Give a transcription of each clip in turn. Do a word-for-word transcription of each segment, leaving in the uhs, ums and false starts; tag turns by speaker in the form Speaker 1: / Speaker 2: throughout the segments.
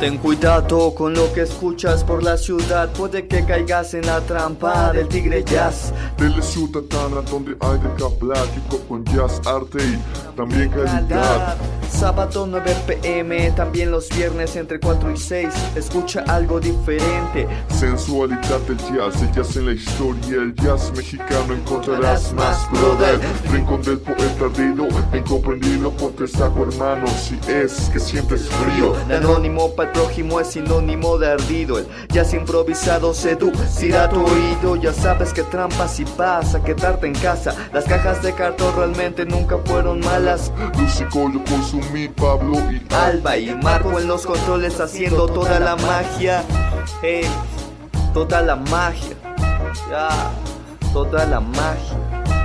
Speaker 1: Ten cuidado con lo que escuchas por la ciudad, puede que caigas en la trampa del tigre jazz.
Speaker 2: De la ciudadana donde hay de que hablar, hip hop con jazz, arte y también calidad.
Speaker 1: Sábado nueve pm, también los viernes entre cuatro y seis, escucha algo diferente.
Speaker 2: Sensualidad del jazz, el jazz en la historia, el jazz mexicano encontrarás más, brother. Rincón del poeta ardido, incomprendido por tres ajo hermano, si es que sientes frío.
Speaker 1: De anónimo para el prójimo es sinónimo de ardido, el jazz improvisado seducirá tu oído. Ya sabes que trampas y vas a quedarte en casa, las cajas de cartón realmente nunca fueron malas.
Speaker 2: Lucico lo consumí, Pablo y
Speaker 1: Alba y Marco en los controles haciendo toda la magia. Hey, toda la magia, ya, toda la magia.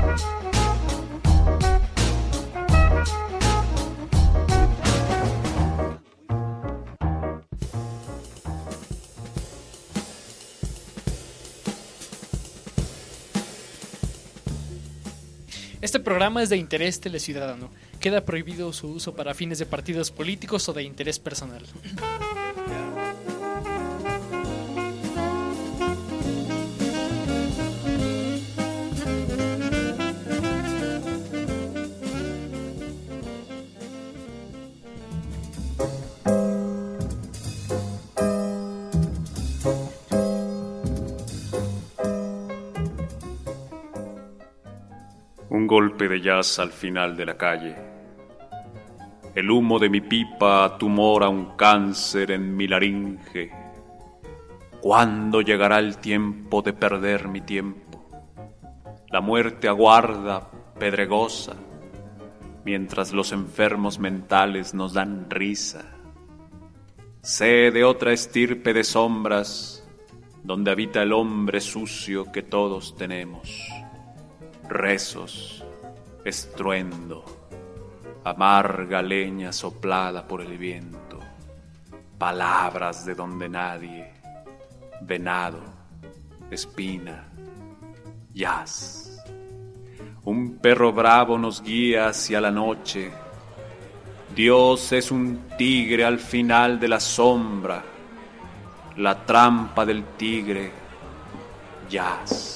Speaker 3: Este programa es de interés teleciudadano. Queda prohibido su uso para fines de partidos políticos o de interés personal.
Speaker 4: Un golpe de jazz al final de la calle. El humo de mi pipa tumora un cáncer en mi laringe. ¿Cuándo llegará el tiempo de perder mi tiempo? La muerte aguarda, pedregosa, mientras los enfermos mentales nos dan risa. Sé de otra estirpe de sombras, donde habita el hombre sucio que todos tenemos. Rezos, estruendo, amarga leña soplada por el viento, palabras de donde nadie, venado, espina, jazz. Un perro bravo nos guía hacia la noche. Dios es un tigre al final de la sombra, la trampa del tigre, jazz.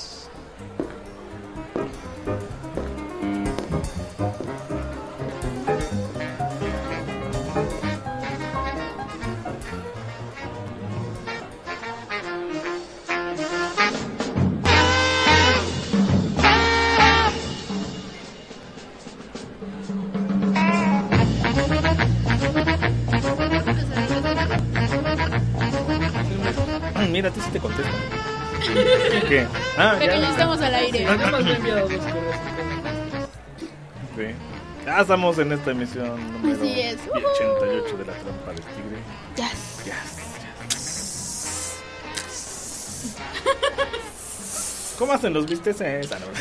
Speaker 5: Mira, a ti sí te contesto. ¿Qué? Ah,
Speaker 6: Pero
Speaker 5: ya,
Speaker 6: ya estamos al aire.
Speaker 3: Nada más me he enviado dos correos.
Speaker 5: Sí. Ya estamos en esta emisión número
Speaker 6: Así es.
Speaker 5: ochenta y ocho de la trampa del tigre.
Speaker 6: Jazz.
Speaker 5: Jazz, jazz. ¿Cómo hacen los vistes? Esa no.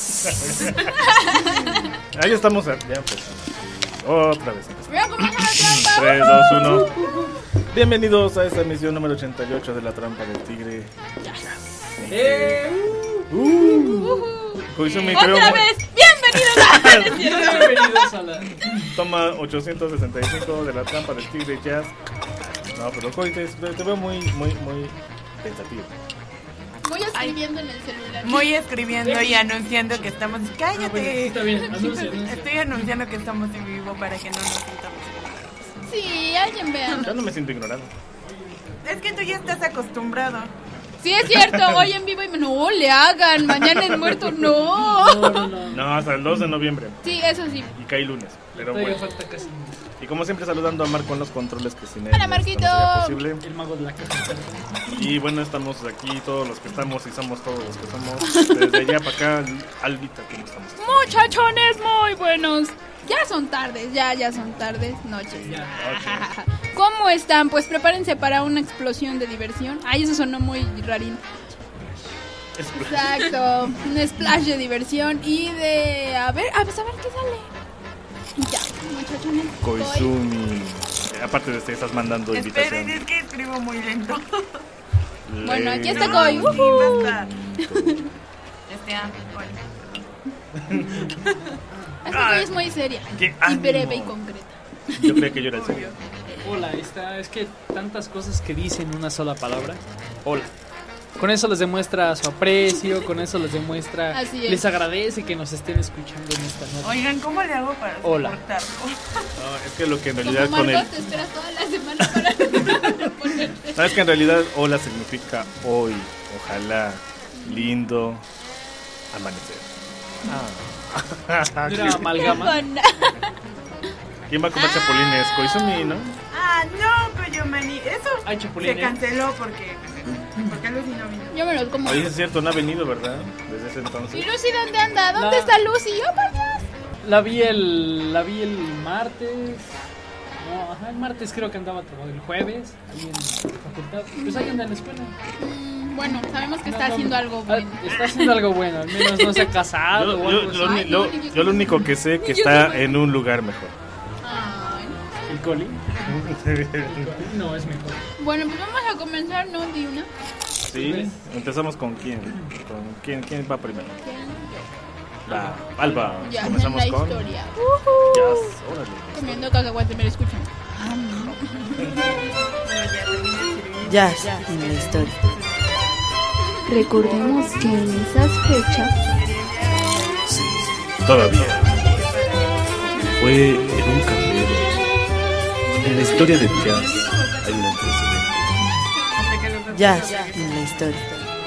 Speaker 5: Ahí estamos. Ya empezamos. Otra vez.
Speaker 6: Mira cómo anda la trampa.
Speaker 5: tres, dos, uno. Bienvenidos a esta emisión número ochenta y ocho de la trampa del tigre.
Speaker 3: Eh,
Speaker 5: Uh, uh. Koizumi, creo.
Speaker 6: Otra vez. Bienvenidos a
Speaker 3: bienvenidos a la...
Speaker 5: Toma ochocientos sesenta y cinco de la trampa del tigre jazz. No, pero Koi, te, te veo muy, muy, muy pensativo.
Speaker 6: Voy escribiendo en el celular.
Speaker 7: Muy escribiendo y anunciando que estamos... ¡Cállate!
Speaker 3: Ah, bueno, está bien, anuncia, anuncia.
Speaker 7: Estoy anunciando que estamos en vivo para que no nos sintamos ignorados.
Speaker 6: Sí, alguien vea.
Speaker 5: Yo no me siento ignorado.
Speaker 7: Es que tú ya estás acostumbrado.
Speaker 6: Sí, es cierto. Hoy en vivo y me... No, le hagan. Mañana es muerto. No.
Speaker 3: No, no, no.
Speaker 5: No, hasta el dos de noviembre.
Speaker 6: Sí, eso sí.
Speaker 5: Y cae lunes. Pero
Speaker 3: Todavía
Speaker 5: bueno.
Speaker 3: falta casi.
Speaker 5: Y como siempre saludando a Marco en los controles, que sin él
Speaker 6: Hola,
Speaker 5: esto no
Speaker 6: Marquito.
Speaker 5: sería posible.
Speaker 3: El mago de la caja.
Speaker 5: Y bueno, estamos aquí todos los que estamos y somos todos los que somos. Desde allá para acá, Albita, ¿cómo estamos?
Speaker 6: Muchachones muy buenos. Ya son tardes, ya, ya son tardes, noches.
Speaker 3: Ya.
Speaker 6: ¿Cómo están? Pues prepárense para una explosión de diversión. Ay, eso sonó muy rarín. Exacto, un splash de diversión y de... A ver, a ver, a ver qué sale. Ya, muchachones.
Speaker 5: Koizumi. Eh, aparte de este, estás mandando
Speaker 7: Esperen,
Speaker 5: invitación.
Speaker 7: es que escribo muy lento.
Speaker 6: Bueno, aquí está
Speaker 7: No,
Speaker 6: Koi.
Speaker 7: sí,
Speaker 6: ¡Uhú!
Speaker 7: basta. Este, ah, bueno.
Speaker 6: Esta Koi es muy seria
Speaker 5: ¡Qué
Speaker 6: y breve y
Speaker 5: ánimo!
Speaker 6: concreta.
Speaker 5: Yo creía que yo era el serio.
Speaker 3: Hola, está, es que tantas cosas que dicen una sola palabra. Hola. Con eso les demuestra su aprecio, con eso les demuestra, les agradece que nos estén escuchando en esta noche.
Speaker 7: Oigan, ¿cómo le hago para
Speaker 3: Hola.
Speaker 7: soportarlo?
Speaker 5: No, es que lo que en realidad
Speaker 6: Como
Speaker 5: con
Speaker 6: Margot
Speaker 5: el...
Speaker 6: te espera toda la semana para ponerte.
Speaker 5: ¿Sabes que en realidad hola significa hoy, ojalá, lindo, amanecer? Ah.
Speaker 3: Mira, amalgama.
Speaker 5: ¿Quién va a comer chapulines? Koizumi, ¿no?
Speaker 7: Ah, no, Koyomani. Eso
Speaker 3: Ay, chapulines.
Speaker 7: se canceló porque, porque Lucy no vino.
Speaker 6: Yo me los como.
Speaker 5: Oye, es cierto, no ha venido, ¿verdad? Desde ese
Speaker 6: ¿Y
Speaker 5: entonces.
Speaker 6: Lucy dónde anda? ¿Dónde
Speaker 3: La-
Speaker 6: está Lucy? ¡Oh, por Dios!
Speaker 3: La vi el, la vi el martes. No, ajá, el martes creo que andaba todo el jueves ahí en la facultad. Pues ahí anda en la escuela.
Speaker 6: Mm, bueno, sabemos que está
Speaker 3: No, no,
Speaker 6: haciendo algo bueno.
Speaker 3: ah, Está haciendo algo bueno, al menos no se ha casado
Speaker 5: Yo,
Speaker 3: o
Speaker 5: yo-
Speaker 3: algo
Speaker 5: lo,
Speaker 3: así.
Speaker 5: uni- lo- yo lo único que sé que está en un lugar mejor.
Speaker 6: Ay.
Speaker 3: ¿El coli? No, es mejor.
Speaker 6: Bueno, pues vamos a comenzar, ¿no? De una.
Speaker 5: Sí, empezamos con quién. ¿Con quién, quién va primero? Va, Alba.
Speaker 6: Ya, en
Speaker 5: Comenzamos
Speaker 6: la
Speaker 5: con.
Speaker 6: historia.
Speaker 5: Jazz, órale.
Speaker 6: Comiendo cacahuate, me lo escuchan.
Speaker 8: Jazz en la historia.
Speaker 9: Recordemos que en esas fechas
Speaker 5: Sí, todavía. Fue en un café. En la historia del jazz hay un antecedente.
Speaker 8: Jazz en la historia.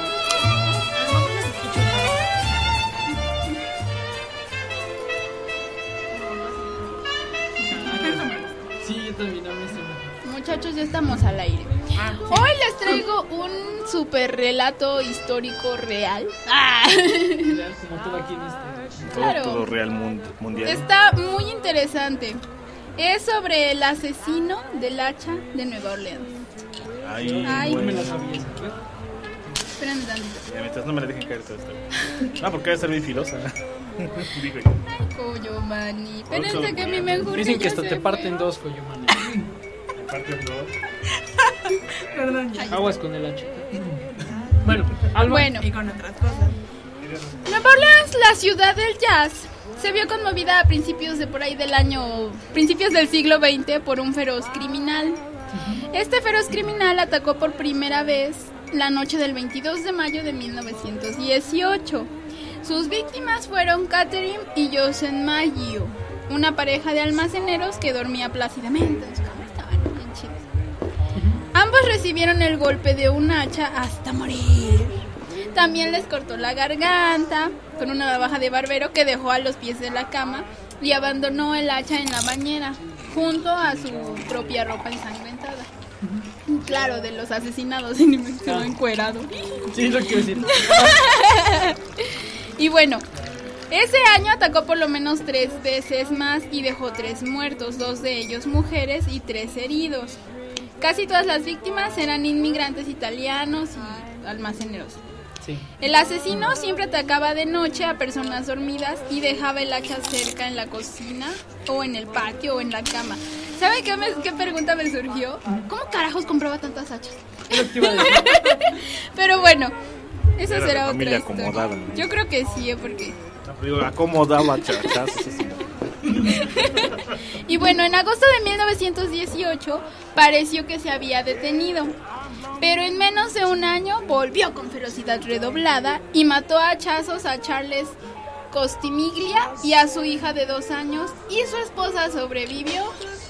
Speaker 3: Sí, yo también a mí sí me-
Speaker 6: Muchachos, ya estamos al aire. Hoy les traigo un super relato histórico real. Ah.
Speaker 3: Real, como todo aquí en este.
Speaker 5: Todo,
Speaker 6: Claro.
Speaker 5: todo real mund- mundial.
Speaker 6: Está muy interesante. Es sobre el asesino del hacha de Nueva Orleans.
Speaker 5: Ay,
Speaker 6: Ay.
Speaker 3: No me
Speaker 5: bueno.
Speaker 3: la sabía. ¿sabes?
Speaker 6: Espérame tantito.
Speaker 5: Ya, mientras no me la dejen caer todo esto. No, porque debe ser bien filosa. Digo yo.
Speaker 6: Coyo, mani. Espérense que mi mejor
Speaker 3: Dicen que hasta te parten dos, coño, man.
Speaker 5: Aparte de todo.
Speaker 7: Perdón, ya.
Speaker 3: Aguas con el hacha. Bueno, Alba.
Speaker 6: Bueno,
Speaker 7: Y con otras cosas.
Speaker 6: Nueva Orleans, la ciudad del jazz, se vio conmovida a principios de por ahí del año, principios del siglo veinte por un feroz criminal. Este feroz criminal atacó por primera vez la noche del veintidós de mayo de mil novecientos dieciocho. Sus víctimas fueron Catherine y Joseph Maggio, una pareja de almaceneros que dormía plácidamente en su cama. Estaban bien chidos. Ambos recibieron el golpe de un hacha hasta morir. También les cortó la garganta con una navaja de barbero que dejó a los pies de la cama y abandonó el hacha en la bañera junto a su propia ropa ensangrentada. Claro, de los asesinados en quedó encuerado.
Speaker 3: Sí, lo quiero decir.
Speaker 6: Y bueno, ese año atacó por lo menos tres veces más y dejó tres muertos, dos de ellos mujeres y tres heridos. Casi todas las víctimas eran inmigrantes italianos y almaceneros.
Speaker 3: Sí.
Speaker 6: El asesino siempre atacaba de noche a personas dormidas y dejaba el hacha cerca en la cocina o en el patio o en la cama. ¿Saben qué, me- qué pregunta me surgió? ¿Cómo carajos compraba tantas hachas?
Speaker 3: Es lo que te iba a decir.
Speaker 6: Pero bueno, esa
Speaker 5: Era de
Speaker 6: será otra
Speaker 5: familia
Speaker 6: historia.
Speaker 5: acomodada, ¿no?
Speaker 6: Yo creo que sí, ¿eh? Porque...
Speaker 5: No, pero digo, acomodaba chachas. Eso sí.
Speaker 6: Y bueno, en agosto de mil novecientos dieciocho pareció que se había detenido, pero en menos de un año volvió con ferocidad redoblada y mató a hachazos a Charles Costimiglia y a su hija de dos años, y su esposa sobrevivió.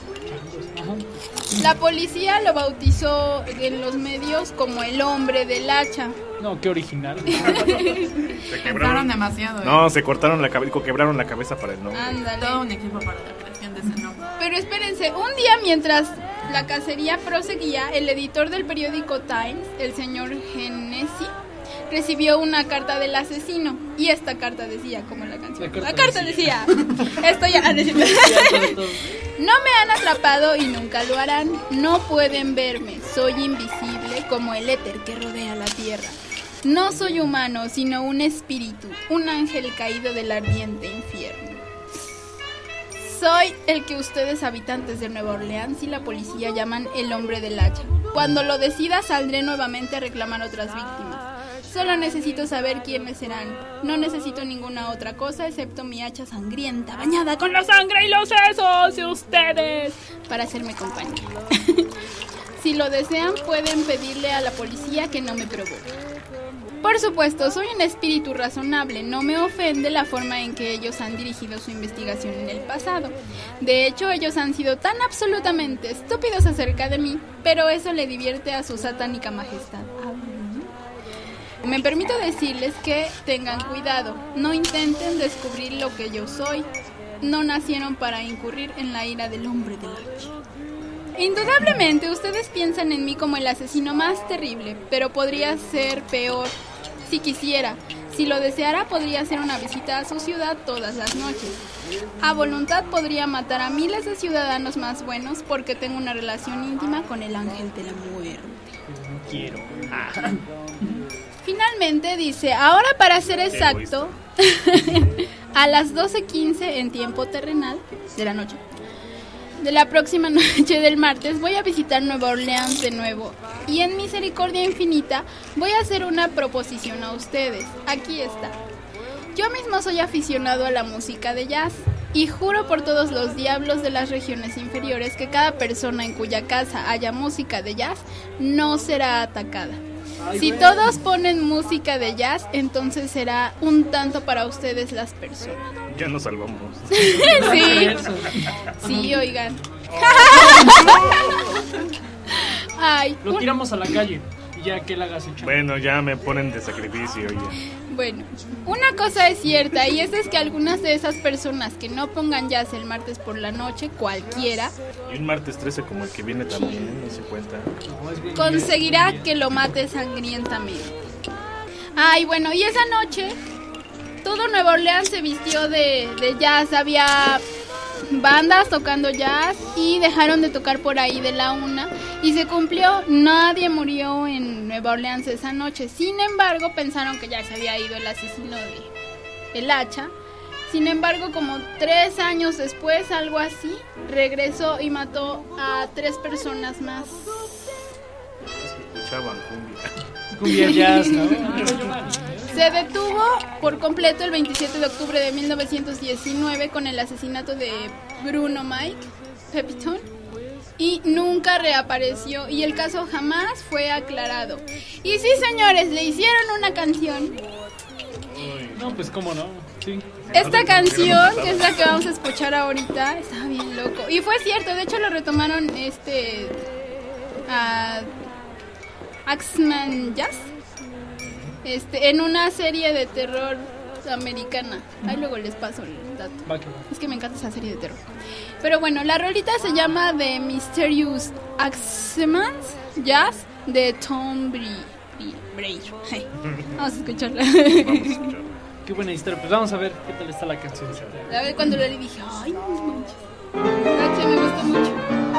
Speaker 6: La policía lo bautizó en los medios como el hombre del hacha.
Speaker 3: No, qué original.
Speaker 5: Se
Speaker 7: Pensaron demasiado. ¿eh?
Speaker 5: No, se cortaron la cabeza, quebraron la cabeza para el nombre.
Speaker 6: Ándale.
Speaker 7: Todo un equipo para la creación de ese nombre.
Speaker 6: Pero espérense, un día mientras la cacería proseguía, el editor del periódico Times, el señor Hennessy, recibió una carta del asesino. Y esta carta decía, como la canción.
Speaker 3: La
Speaker 6: La
Speaker 3: carta
Speaker 6: carta, decía, estoy a decir- no me han atrapado y nunca lo harán. No pueden verme, soy invisible como el éter que rodea la tierra. No soy humano, sino un espíritu, un ángel caído del ardiente infierno. Soy el que ustedes, habitantes de Nueva Orleans y la policía, llaman el hombre del hacha. Cuando lo decida, saldré nuevamente a reclamar otras víctimas. Solo necesito saber quiénes serán. No necesito ninguna otra cosa excepto mi hacha sangrienta, bañada con la sangre y los sesos de ustedes, para hacerme compañía. Si lo desean, pueden pedirle a la policía que no me provoque. Por supuesto, soy un espíritu razonable. No me ofende la forma en que ellos han dirigido su investigación en el pasado. De hecho, ellos han sido tan absolutamente estúpidos acerca de mí, pero eso le divierte a su satánica majestad. Me permito decirles que tengan cuidado. No intenten descubrir lo que yo soy. No nacieron para incurrir en la ira del hombre del hacha. Indudablemente ustedes piensan en mí como el asesino más terrible, pero podría ser peor si quisiera. Si lo deseara, podría hacer una visita a su ciudad todas las noches. A voluntad podría matar a miles de ciudadanos más buenos porque tengo una relación íntima con el ángel de la muerte.
Speaker 3: No quiero. Ah.
Speaker 6: Finalmente dice, ahora para ser exacto, a las doce quince en tiempo terrenal de la noche, de la próxima noche del martes, voy a visitar Nueva Orleans de nuevo y en misericordia infinita voy a hacer una proposición a ustedes. Aquí está. Yo mismo soy aficionado a la música de jazz y juro por todos los diablos de las regiones inferiores que cada persona en cuya casa haya música de jazz no será atacada. Si todos ponen música de jazz, entonces será un tanto para ustedes las personas.
Speaker 5: Ya nos salvamos.
Speaker 6: Sí, sí, oigan. Ay,
Speaker 3: Lo
Speaker 6: un...
Speaker 3: tiramos a la calle y ya que él haga su chamba.
Speaker 5: Bueno, ya me ponen de sacrificio ya.
Speaker 6: Bueno, una cosa es cierta y esa es que algunas de esas personas que no pongan jazz el martes por la noche, cualquiera,
Speaker 5: y un martes trece como el que viene también, no se cuenta,
Speaker 6: conseguirá que lo mate sangrientamente. Ay, bueno, y esa noche todo Nueva Orleans se vistió de, de jazz. Había bandas tocando jazz y dejaron de tocar por ahí de la una y se cumplió. Nadie murió en Nueva Orleans esa noche. Sin embargo, pensaron que ya se había ido el asesino de el hacha. Sin embargo, como tres años después, algo así, regresó y mató a tres personas más.
Speaker 5: Escuchaban cumbia.
Speaker 3: Cumbia jazz, ¿no?
Speaker 6: Se detuvo por completo el veintisiete de octubre de mil novecientos diecinueve con el asesinato de Bruno Mike Pepitone y nunca reapareció y el caso jamás fue aclarado. Y sí, señores, le hicieron una canción.
Speaker 3: No, pues cómo no, sí.
Speaker 6: Esta canción, que es la que vamos a escuchar ahorita, está bien loco. Y fue cierto, de hecho lo retomaron este a Axeman Jazz. Este, en una serie de terror americana. Ahí luego les paso el dato. Es que me encanta esa serie de terror. Pero bueno, la rolita se llama The Mysterious Axeman Jazz de Tom Bray. Hey, vamos a escucharla.
Speaker 5: Vamos a escucharla.
Speaker 3: Qué buena historia. Pues vamos a ver qué tal está la canción.
Speaker 6: A ver, cuando le dije, ay, no manches. Gracias, me gustó mucho.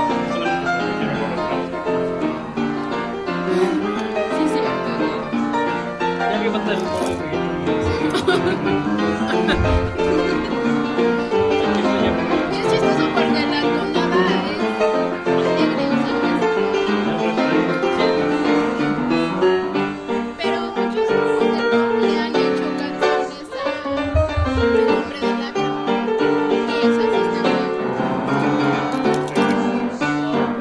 Speaker 3: Ya que falta el
Speaker 6: Y es chistoso porque la tonada es alegre, o sea, pero muchos grupos de rock le han hecho canciones al nombre del hacha y eso sí está bien.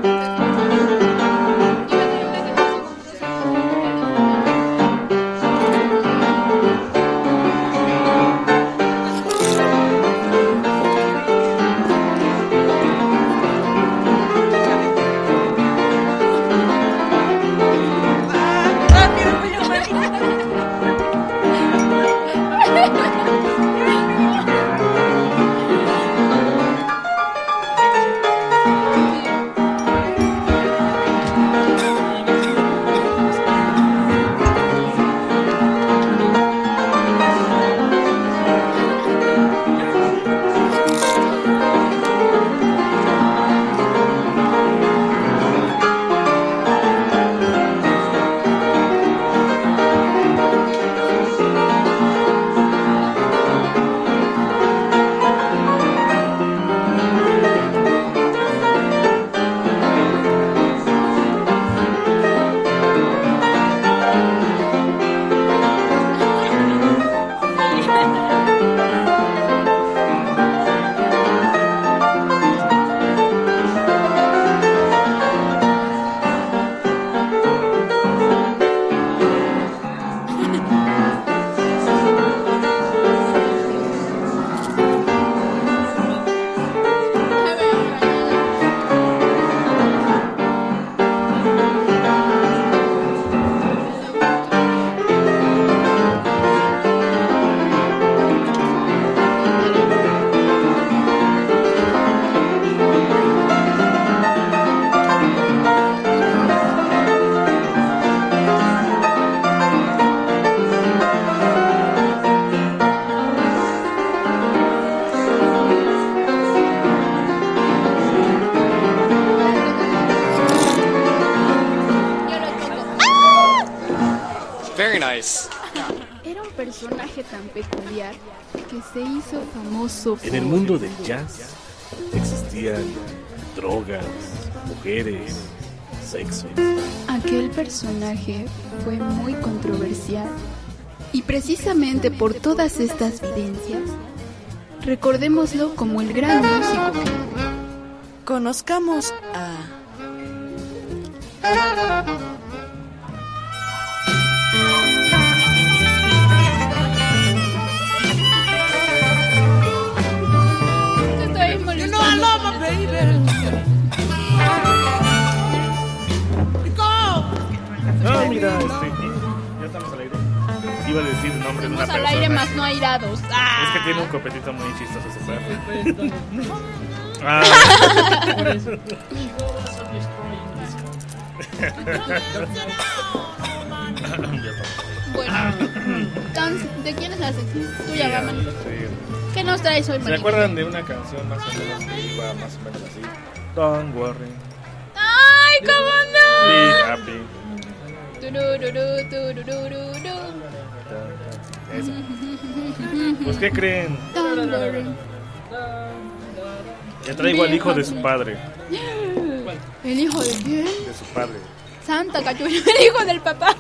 Speaker 10: Very nice.
Speaker 6: Era un personaje tan peculiar que se hizo famoso por...
Speaker 5: En el mundo del jazz existían drogas, mujeres, sexo.
Speaker 6: Aquel personaje fue muy controversial. Y precisamente por todas estas vivencias, recordémoslo como el gran músico que...
Speaker 8: Conozcamos a...
Speaker 6: Estoy molestando.
Speaker 11: You know I love my baby.
Speaker 5: Ah, mira, este, ya estamos al aire. Iba a decir el nombre de una
Speaker 6: Estamos al
Speaker 5: persona.
Speaker 6: aire más no airados. ¡Ah!
Speaker 5: Es que tiene un copetito muy chistoso ese perro. Ah.
Speaker 3: Por eso.
Speaker 6: Bueno, entonces, ¿de quién es la sección? Tuya,
Speaker 5: Sí,
Speaker 6: Ramón.
Speaker 5: sí.
Speaker 6: ¿Qué nos traes hoy,
Speaker 5: ¿Se
Speaker 6: María?
Speaker 5: acuerdan de una canción más o menos que iba más o menos así? Don't worry,
Speaker 6: ¡Ay, cómo no!
Speaker 5: be happy.
Speaker 6: Turururu, turururu.
Speaker 5: Esa. Pues, ¿qué creen?
Speaker 6: Don't worry.
Speaker 5: Ya traigo al hijo de su padre.
Speaker 6: ¿El hijo de quién?
Speaker 5: De su padre.
Speaker 6: Santa Cachulla, el hijo del papá.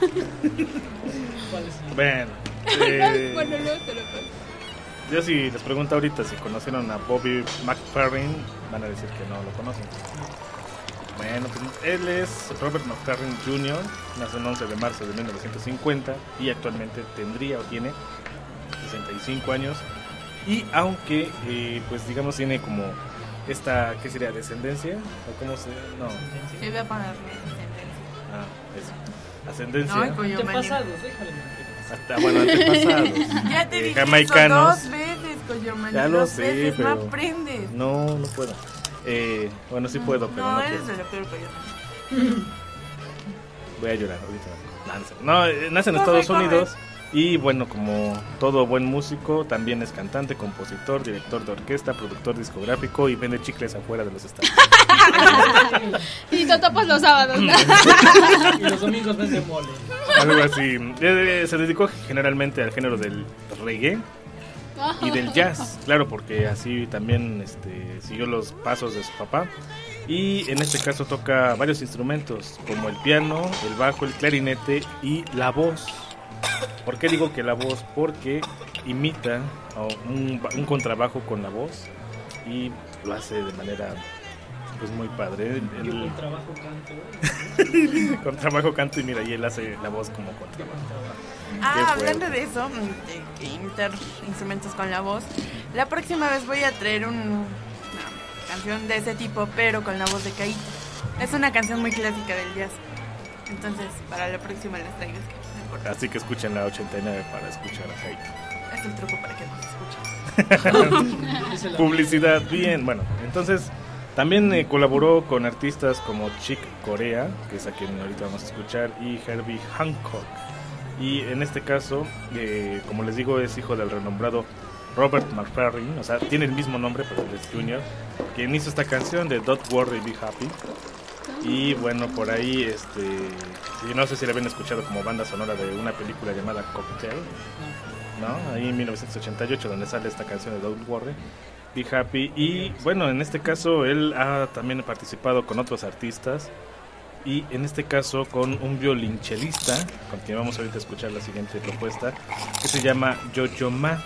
Speaker 5: Ven. Eh,
Speaker 6: Bueno, luego te lo cuento.
Speaker 5: yo si les pregunto ahorita si conocieron a Bobby McFerrin, van a decir que no lo conocen. Bueno, pues él es Robert McFerrin junior, nació el once de marzo de mil novecientos cincuenta y actualmente tendría o tiene sesenta y cinco años. Y aunque, eh, pues digamos, tiene como esta, ¿qué sería? ¿Descendencia? ¿O cómo se...? No.
Speaker 7: Sí, voy a poner
Speaker 5: Ah, eso. Ascendencia.
Speaker 7: Ay, coño,
Speaker 3: Antepasados, déjale.
Speaker 5: Hasta, bueno, antepasados.
Speaker 7: Ya te
Speaker 5: eh,
Speaker 7: dije
Speaker 5: jamaicanos.
Speaker 7: eso dos veces, coño, man.
Speaker 5: Ya lo
Speaker 7: dos
Speaker 5: sé,
Speaker 7: veces,
Speaker 5: pero...
Speaker 7: no aprendes.
Speaker 5: No, no puedo. Eh, bueno, sí puedo, pero
Speaker 7: No,
Speaker 5: no,
Speaker 7: eres
Speaker 5: puedo.
Speaker 7: el peor coño.
Speaker 5: Voy a llorar ahorita. No, eh, nace en
Speaker 7: Corre,
Speaker 5: Estados
Speaker 7: corre.
Speaker 5: Unidos y bueno, como todo buen músico, también es cantante, compositor, director de orquesta, productor discográfico y vende chicles afuera de los estados.
Speaker 6: Y totopos los sábados.
Speaker 3: Y los domingos vende mole.
Speaker 5: Algo así. Eh, se dedicó generalmente al género del reggae y del jazz, claro, porque así también este, siguió los pasos de su papá. Y en este caso toca varios instrumentos, como el piano, el bajo, el clarinete y la voz. ¿Por qué digo que la voz? Porque imita un, un contrabajo con la voz y lo hace de manera pues muy padre. El,
Speaker 3: Yo
Speaker 5: el-
Speaker 3: con trabajo canto.
Speaker 5: contrabajo canto y mira, y él hace la voz como contrabajo.
Speaker 7: Ah,
Speaker 5: Qué
Speaker 7: hablando
Speaker 5: fuerte.
Speaker 7: de eso, de imitar instrumentos con la voz, la próxima vez voy a traer un, una canción de ese tipo, pero con la voz de Caíto. Es una canción muy clásica del jazz. Entonces, para la próxima les traigo este. No importa.
Speaker 5: Así que escuchen la ochenta y nueve para escuchar a Haito.
Speaker 7: Es el truco para que no se escuche.
Speaker 5: Publicidad, bien, bueno, entonces también eh, colaboró con artistas como Chick Corea, que es a quien ahorita vamos a escuchar, y Herbie Hancock. Y en este caso, eh, como les digo, es hijo del renombrado Robert McFerrin, o sea, tiene el mismo nombre, pero él es Junior, quien hizo esta canción de Don't Worry, Be Happy. Y bueno, por ahí, este, y no sé si la habían escuchado como banda sonora de una película llamada Cocktail, ¿no? Ahí en mil novecientos ochenta y ocho, donde sale esta canción de Don't Worry, Be Happy. Y bueno, en este caso él ha también participado con otros artistas y en este caso con un violonchelista, con quien vamos ahorita a escuchar la siguiente propuesta, que se llama Yo-Yo Ma,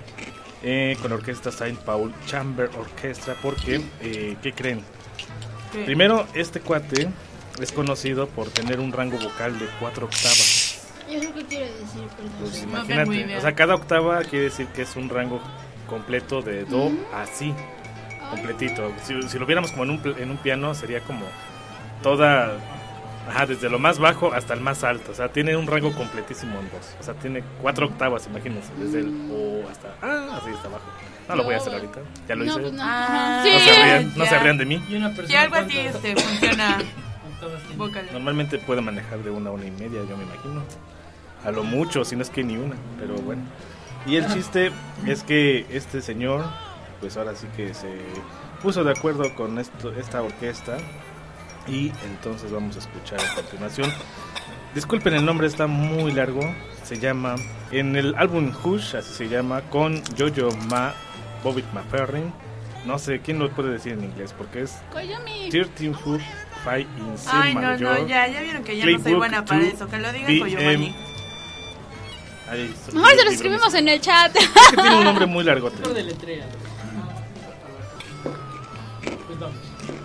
Speaker 5: eh, con la orquesta Saint Paul Chamber Orchestra, porque, eh, ¿qué creen?
Speaker 7: ¿Qué?
Speaker 5: Primero, este cuate es conocido por tener un rango vocal de cuatro octavas.
Speaker 6: ¿Y eso qué quiere decir? Perdón?
Speaker 5: Pues
Speaker 7: No, muy
Speaker 5: imagínate,
Speaker 7: bien.
Speaker 5: o sea, cada octava quiere decir que es un rango completo de do a si, completito. Si, si lo viéramos como en un, pl- en un piano, sería como toda, ajá, desde lo más bajo hasta el más alto. O sea, tiene un rango completísimo en voz. O sea, tiene cuatro octavas, imagínense, desde el o hasta, ah, así hasta abajo. No lo voy a hacer ahorita, ya lo
Speaker 6: No,
Speaker 5: hice.
Speaker 6: pues no.
Speaker 7: Ah,
Speaker 6: Sí.
Speaker 5: No se rían, no
Speaker 7: ya.
Speaker 5: se rían de mí.
Speaker 3: Y una
Speaker 7: Si
Speaker 3: persona.
Speaker 7: algo así
Speaker 3: ¿cuántas
Speaker 7: este, funciona
Speaker 3: octavas tiene?
Speaker 7: vocal.
Speaker 5: Normalmente puede manejar de una a una y media, yo me imagino. A lo mucho, si no es que ni una, pero bueno. Y el chiste es que este señor, pues ahora sí que se puso de acuerdo con esto, esta orquesta. Y entonces vamos a escuchar a continuación Disculpen, el nombre está muy largo. Se llama, en el álbum Hush, así se llama, con Yo-Yo Ma, Bobby McFerrin. No sé, ¿quién lo puede decir en inglés? Porque es
Speaker 6: Koyomi.
Speaker 5: thirteen Foot Five in C
Speaker 7: Ay, no,
Speaker 5: mayor.
Speaker 7: no, ya, ya vieron que yo no soy buena para eso. Que lo digan Koyomani.
Speaker 6: Mejor se lo escribimos en el chat.
Speaker 5: Es que tiene un nombre muy largo.
Speaker 3: de letrea. Perdón.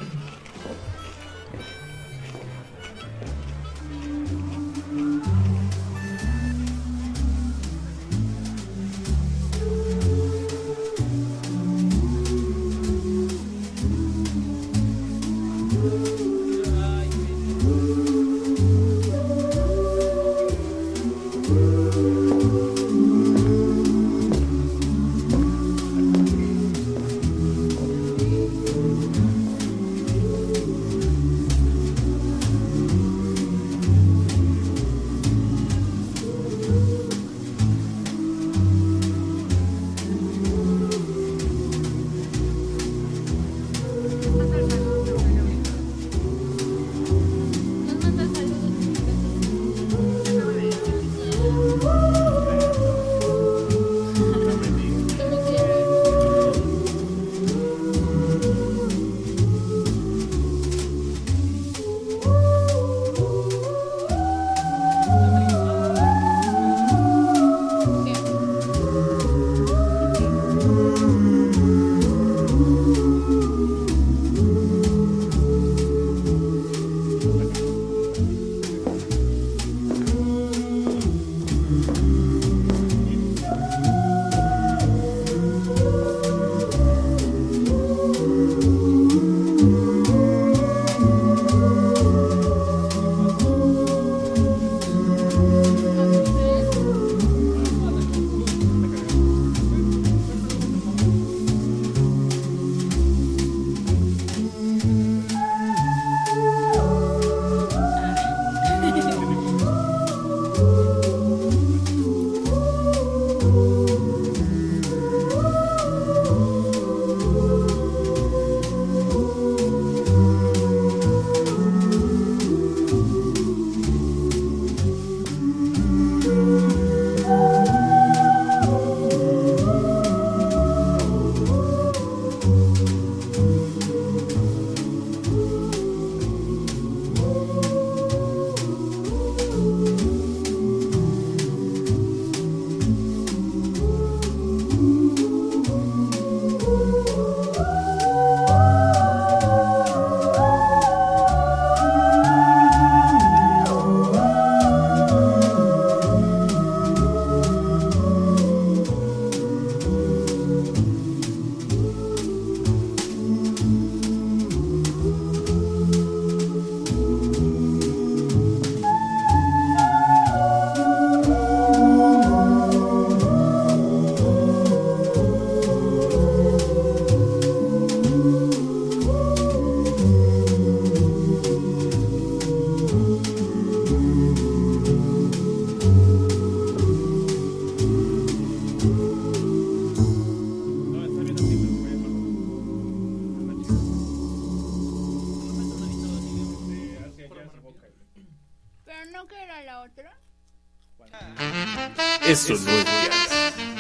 Speaker 5: Eso no es jazz.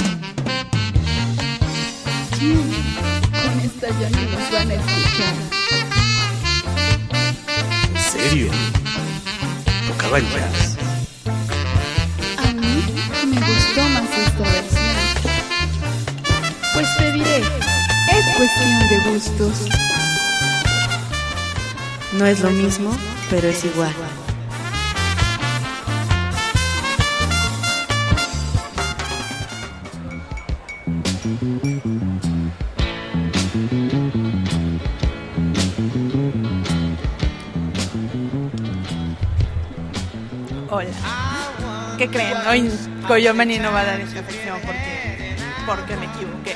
Speaker 9: Con esta ya no nos van a escuchar.
Speaker 5: ¿En serio? ¿Tocaba el jazz?
Speaker 9: A mí me gustó más esta versión. Pues te diré, es cuestión de gustos.
Speaker 8: No es lo mismo, pero es igual.
Speaker 7: Hola. ¿Qué creen? Hoy Koyomani no va a dar esta sección porque, porque me equivoqué.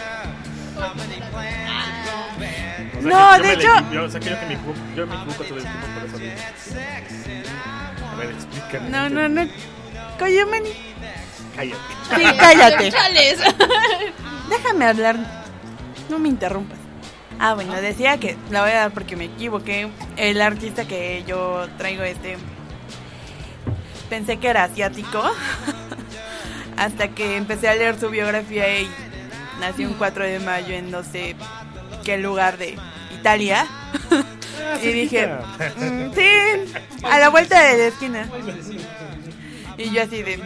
Speaker 5: O sea,
Speaker 7: No,
Speaker 5: yo
Speaker 7: de
Speaker 5: me
Speaker 7: hecho...
Speaker 5: le- yo, o sea, que yo, que me equivoco, yo me equivoco todo el tiempo por eso mismo. A ver, explícame.
Speaker 7: No, no, no. Koyomani.
Speaker 5: Cállate.
Speaker 7: Sí, cállate.
Speaker 6: Chales.
Speaker 7: Déjame hablar. No me interrumpas. Ah, bueno, decía que la voy a dar porque me equivoqué. El artista que yo traigo este... pensé que era asiático hasta que empecé a leer su biografía y nació un cuatro de mayo en no sé qué lugar de Italia.
Speaker 5: Ah,
Speaker 7: y dije, mm, sí, a la vuelta de la esquina. Y yo así de...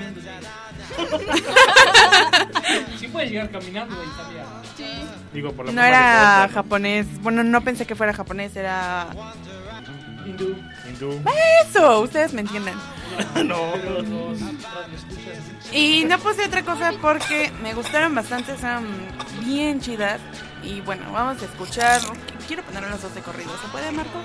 Speaker 3: Sí puedes llegar caminando de Italia.
Speaker 6: Sí.
Speaker 5: Digo, por la
Speaker 7: No
Speaker 5: forma
Speaker 7: era
Speaker 5: de corta,
Speaker 7: japonés. Bueno, no pensé que fuera japonés, era...
Speaker 3: Hindú.
Speaker 5: Hindú.
Speaker 7: Eso, ustedes me entienden.
Speaker 5: No.
Speaker 3: Los, los radioescuchas.
Speaker 7: Y no puse otra cosa porque me gustaron bastante, son bien chidas. Y bueno, vamos a escuchar. Quiero poner los dos de corrido, ¿se puede, Marco?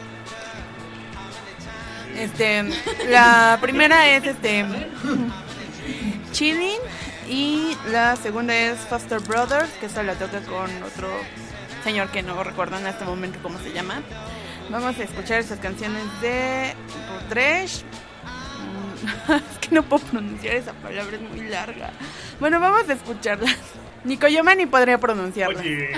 Speaker 7: Este, la primera es este Chilling y la segunda es Foster Brothers, que esta la toca con otro señor que no recuerdo en este momento cómo se llama. Vamos a escuchar esas canciones de Rodresh. Es que no puedo pronunciar esa palabra, es muy larga. Bueno, vamos a escucharlas. Nicoyoma ni podría pronunciarla.
Speaker 5: Oye.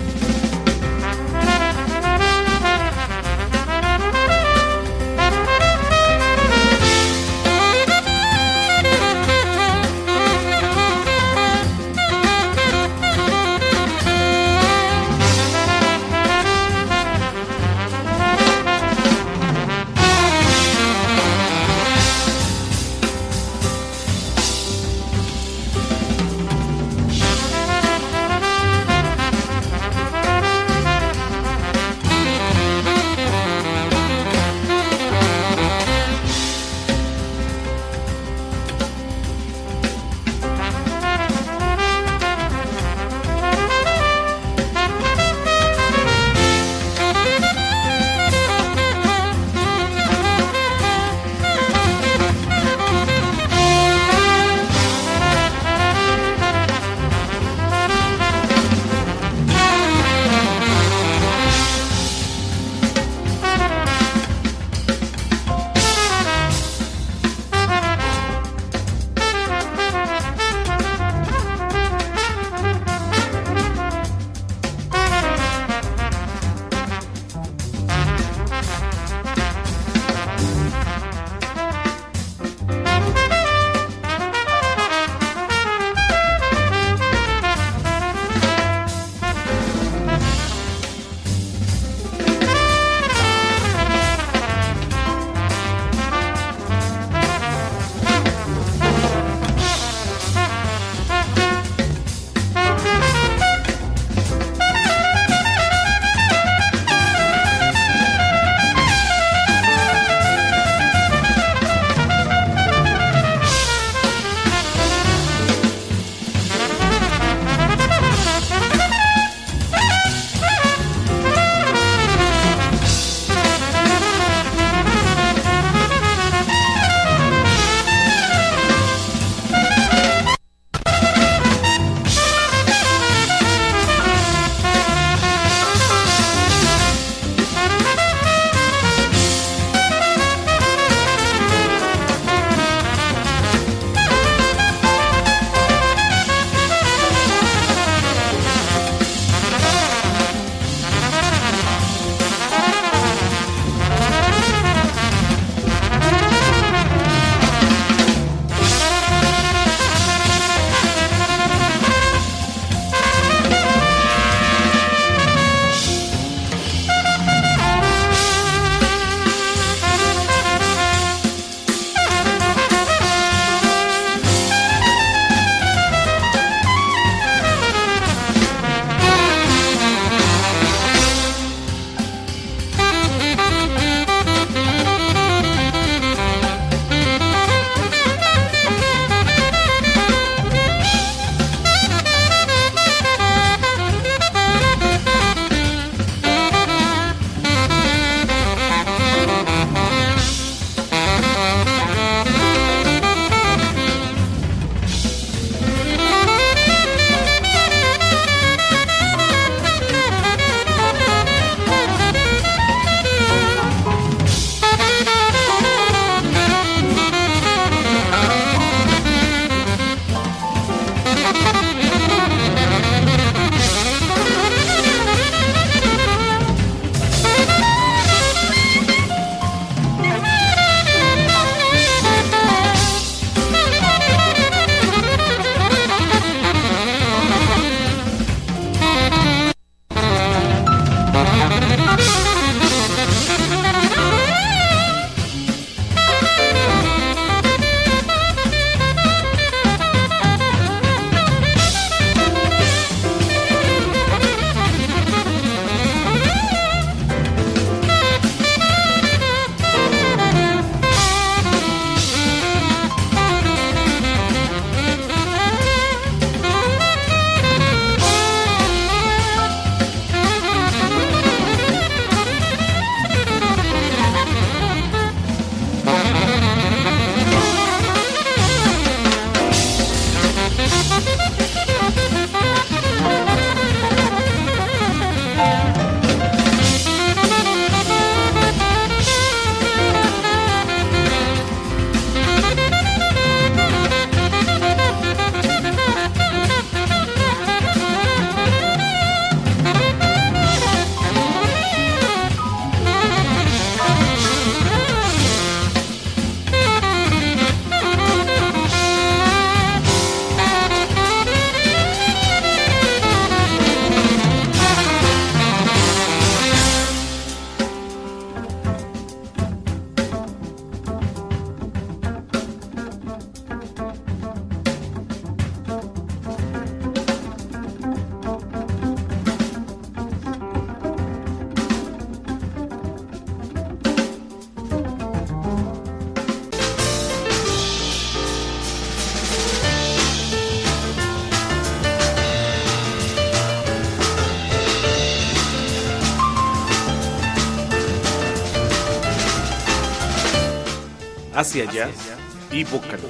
Speaker 10: Thank
Speaker 5: Asia Jazz y Vocal.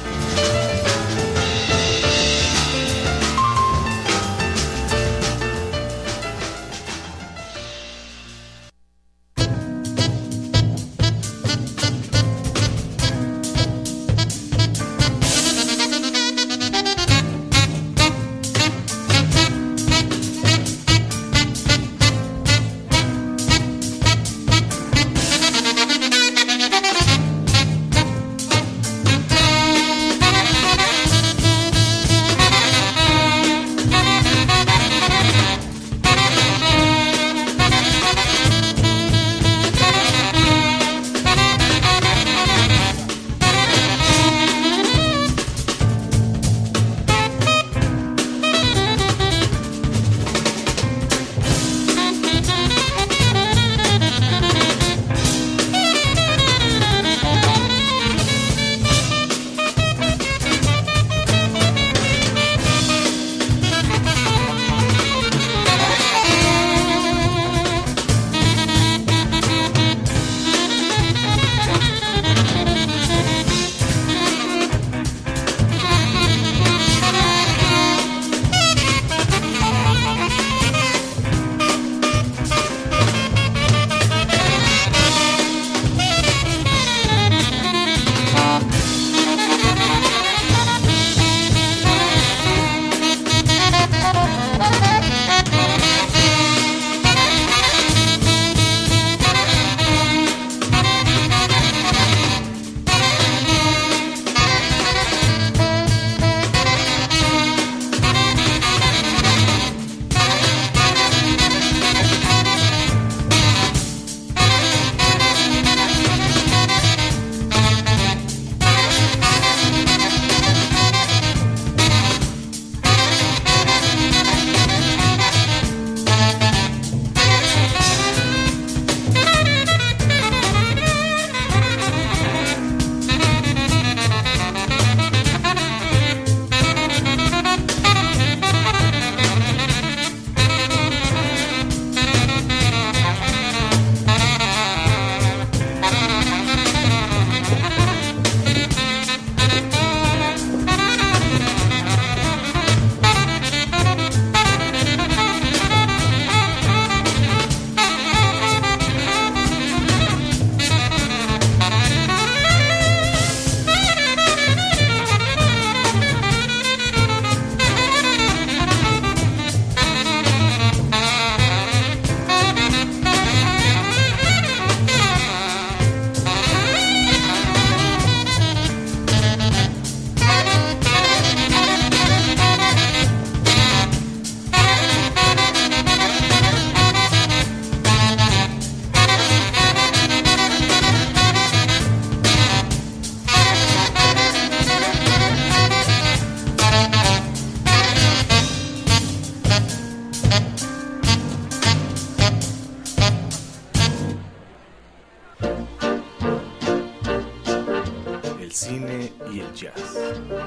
Speaker 5: cine y el jazz.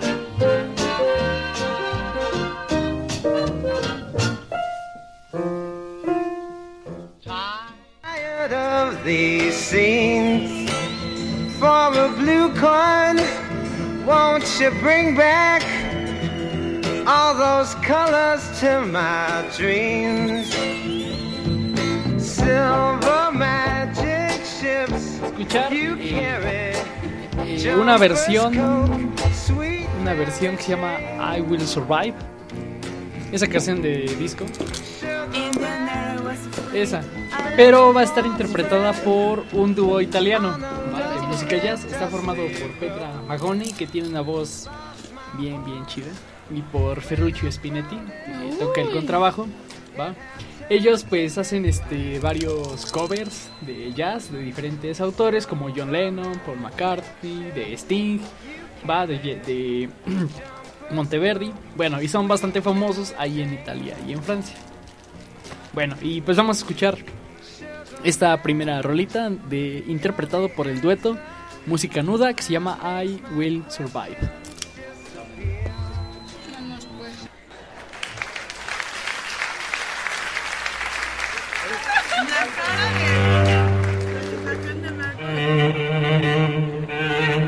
Speaker 10: Tired of these scenes for a blue coin, won't you bring back all those colors to my dreams? Silver magic ships you carry.
Speaker 3: Eh, una versión una versión que se llama I Will Survive, esa canción de disco, esa, pero va a estar interpretada por un dúo italiano, ¿vale? De música jazz. Está formado por Petra Magoni, que tiene una voz bien bien chida, y por Ferruccio Spinetti, que toca el contrabajo, ¿va? Ellos pues hacen este varios covers de jazz de diferentes autores como John Lennon, Paul McCartney, de Sting, va de, de Monteverdi. Bueno, y son bastante famosos ahí en Italia y en Francia. Bueno, y pues vamos a escuchar esta primera rolita de interpretado por el dueto Música Nuda, que se llama I Will Survive.
Speaker 7: La cara de...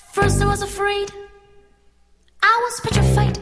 Speaker 11: First I was afraid, I was petrified.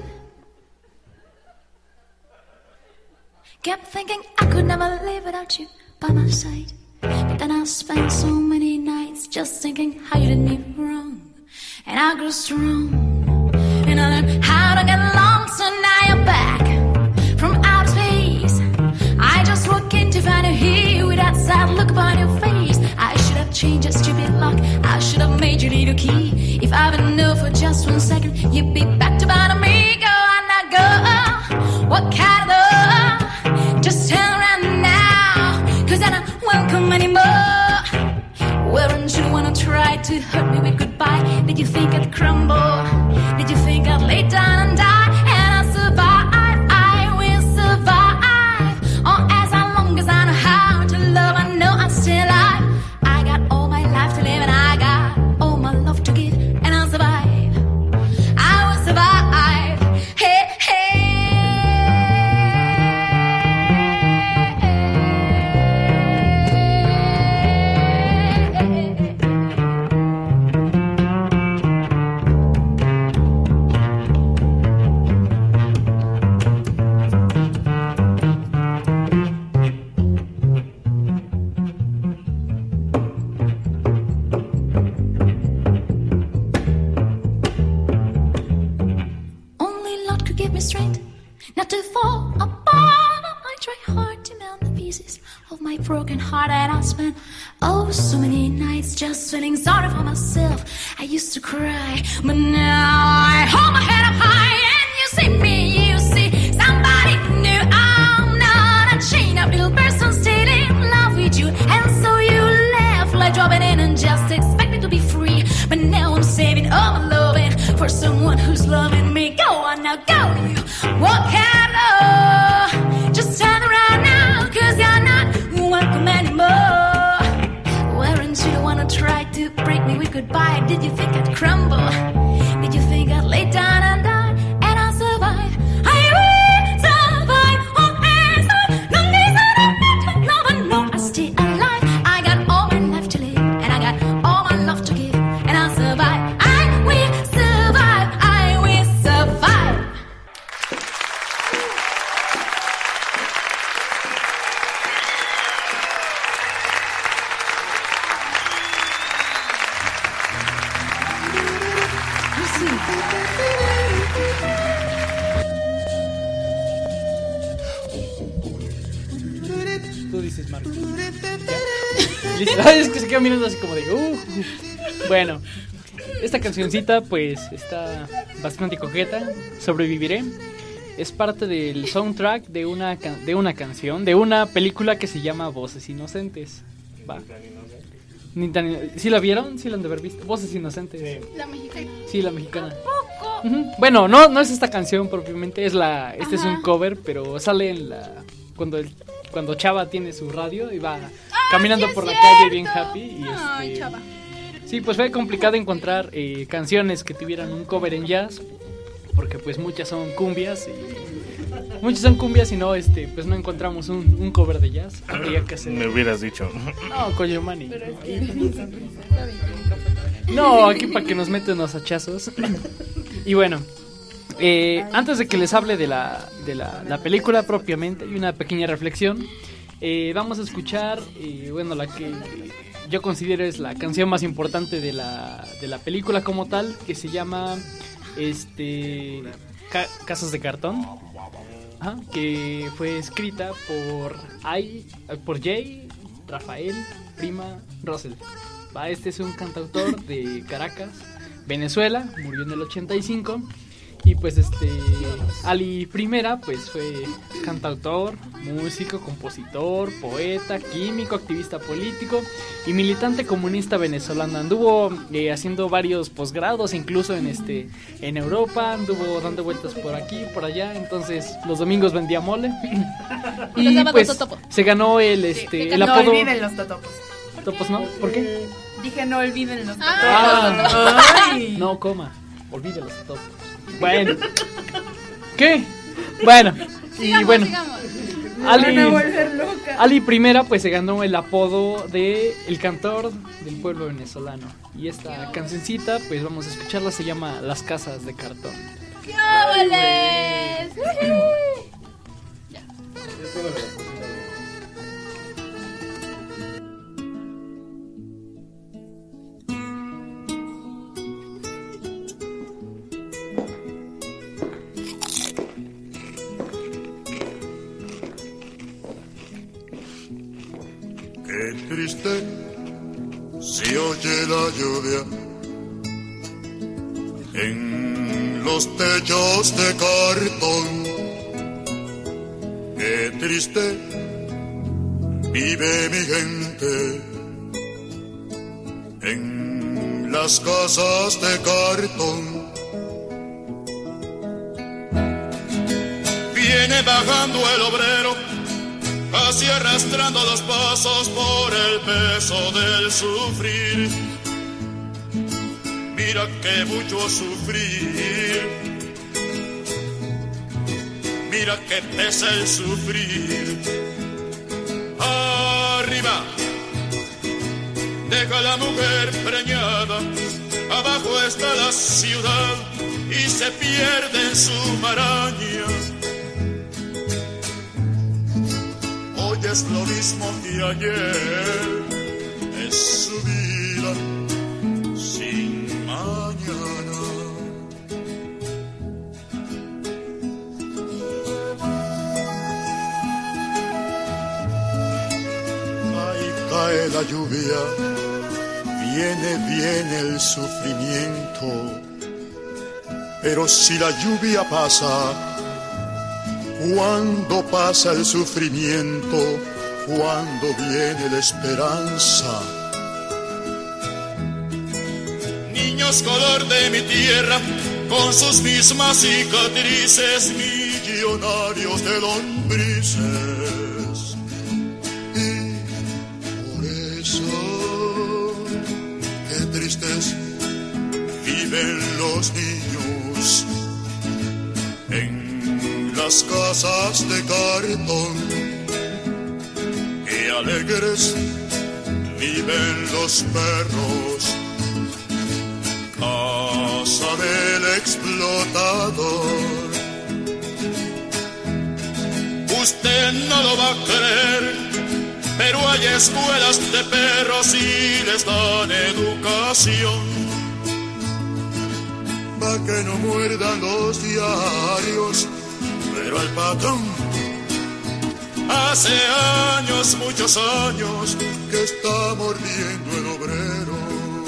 Speaker 11: Kept thinking I could never live without you by my side. But then I spent so many nights just thinking how you did me wrong. And I grew strong, and I learned how to get along. So now you're back from outer space. I just walk in to find you here with that sad look upon your face. I should have changed your stupid lock, I should have made you need a key. If I would know for just one second, you'd be back to bother me. Go on now, go, what kind of love? Just turn around now, cause I don't welcome anymore. Weren't you the one who tried to hurt me with goodbye? Did you think I'd crumble? Did you think I'd lay down and die? And I'll survive, I will survive. Oh, as long as I know how to love, I know I'm still alive. I got all my life to live and I got all my love to give. And I'll survive, I will survive. Hey, hey. Strength not to fall apart. I try hard to mend the pieces of my broken heart, and I spent oh so many nights just feeling sorry for myself. I used to cry, but now I hold my head up high, and you see me, you see somebody new. I'm not a chain of little person still in love with you, and so you left like dropping in and just expected to be free. But now I'm saving all my loving for someone who's loving me. Go on now, go. What can I do? Just turn around now, cause you're not welcome anymore. Weren't you the one who tried to break me with goodbye? Did you think I'd crumble? Did you think I'd lay down and die? And I'll survive, I will survive. Oh, as long as I don't love and know I'm still alive. I got all my life to live, and I got all my love to give. And I'll survive, I will survive, I will survive.
Speaker 3: Tú dices, Marco. Listo. Ay, es que se queda mirando así como de uh. Bueno, esta cancioncita pues está bastante coqueta. Sobreviviré. Es parte del soundtrack de una can- de una canción, de una película que se llama Voces Inocentes. Va. Ni tan- ¿Sí la vieron? Sí la han de haber visto. Voces Inocentes.
Speaker 6: La mexicana.
Speaker 3: Sí, la mexicana. Uh-huh. Bueno, no, no es esta canción propiamente, es la, este Ajá. es un cover, pero sale en la cuando el, cuando Chava tiene su radio y va ah, caminando sí por cierto. La calle bien happy y
Speaker 6: Ay,
Speaker 3: este,
Speaker 6: Chava.
Speaker 3: Sí, pues fue complicado encontrar eh, canciones que tuvieran un cover en jazz, porque pues muchas son cumbias y muchas son cumbias y no este pues no encontramos un, un cover de jazz. Habría que hacer.
Speaker 5: Me hubieras dicho.
Speaker 3: No, coño mani. No, aquí para que nos meten los hachazos. Y bueno, eh, antes de que les hable de la, de la, la película propiamente y una pequeña reflexión, eh, vamos a escuchar, eh, bueno, la que yo considero es la canción más importante de la, de la película como tal, que se llama este Ca- Casas de Cartón, ajá, que fue escrita por, I, por Jay, Rafael, Prima, Russell. Va, este es un cantautor de Caracas, Venezuela, murió en el ochenta y cinco. Y pues este Ali Primera pues fue cantautor, músico, compositor, poeta, químico, activista político y militante comunista venezolano. Anduvo eh, haciendo varios posgrados incluso en este en Europa, anduvo dando vueltas por aquí, por allá, entonces los domingos vendía mole. Y pues se ganó el este sí, el
Speaker 7: no
Speaker 3: apodo.
Speaker 7: No olviden los totopos.
Speaker 3: Topos no, ¿por qué?
Speaker 7: Dije no olviden los totopos.
Speaker 3: Ah, no coma, olviden los totopos. Bueno, ¿qué? Bueno, y
Speaker 6: sigamos,
Speaker 3: bueno,
Speaker 6: sigamos.
Speaker 7: Me
Speaker 3: Ali,
Speaker 7: van a volver loca.
Speaker 3: Ali Primera pues se ganó el apodo de el cantor del pueblo venezolano. Y esta cancioncita pues vamos a escucharla, se llama Las Casas de Cartón.
Speaker 6: ¡Qué óboles! Ya.
Speaker 12: Qué triste se oye la lluvia en los techos de cartón. Qué triste vive mi gente en las casas de cartón. Viene bajando el obrero, casi arrastrando los pasos por el peso del sufrir. Mira que mucho sufrir, mira que pesa el sufrir. Arriba, deja la mujer preñada, abajo está la ciudad y se pierde en su maraña. Hoy es lo mismo que ayer, es su vida sin mañana. Ahí cae la lluvia, viene, viene el sufrimiento, pero si la lluvia pasa, cuando pasa el sufrimiento, cuando viene la esperanza. Niños color de mi tierra, con sus mismas cicatrices, millonarios de lombrices. Y por eso, qué tristes viven los niños en las casas de cartón, y alegres viven los perros, casa del explotador. Usted no lo va a creer, pero hay escuelas de perros y les dan educación, pa' que no muerdan los diarios. Pero el patrón hace años, muchos años, que está mordiendo el obrero.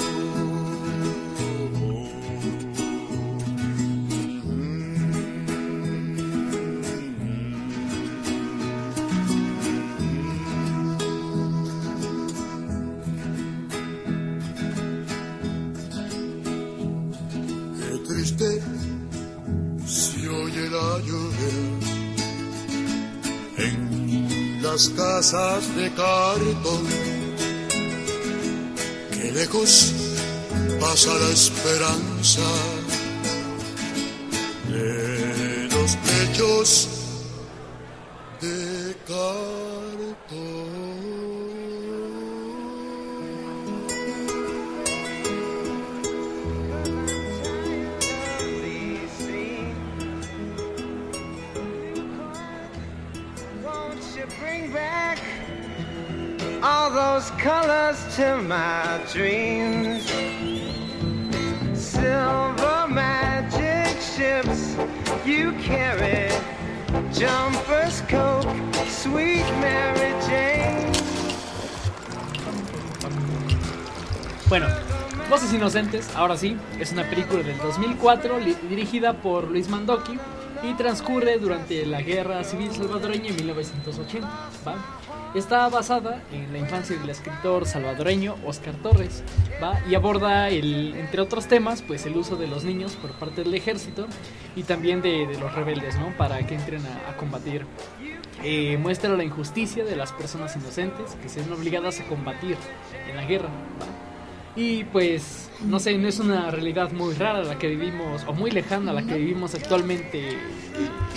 Speaker 12: Qué triste se oye la lluvia en las casas de cartón. Qué lejos pasa la esperanza de los techos de cartón.
Speaker 10: Bring back all those colors to my dreams. Silver magic ships you carry, jumpers, coke, sweet Mary Jane.
Speaker 3: Bueno, Voces Inocentes, ahora sí, es una película del dos mil cuatro li- dirigida por Luis Mandoki y transcurre durante la Guerra Civil Salvadoreña en mil novecientos ochenta, ¿va? Está basada en la infancia del escritor salvadoreño Oscar Torres, ¿va? Y aborda, el, entre otros temas, pues el uso de los niños por parte del ejército y también de, de los rebeldes, ¿no? Para que entren a, a combatir. Eh, muestra la injusticia de las personas inocentes que se ven obligadas a combatir en la guerra, ¿va? Y pues, no sé, no es una realidad muy rara la que vivimos, o muy lejana a la que vivimos actualmente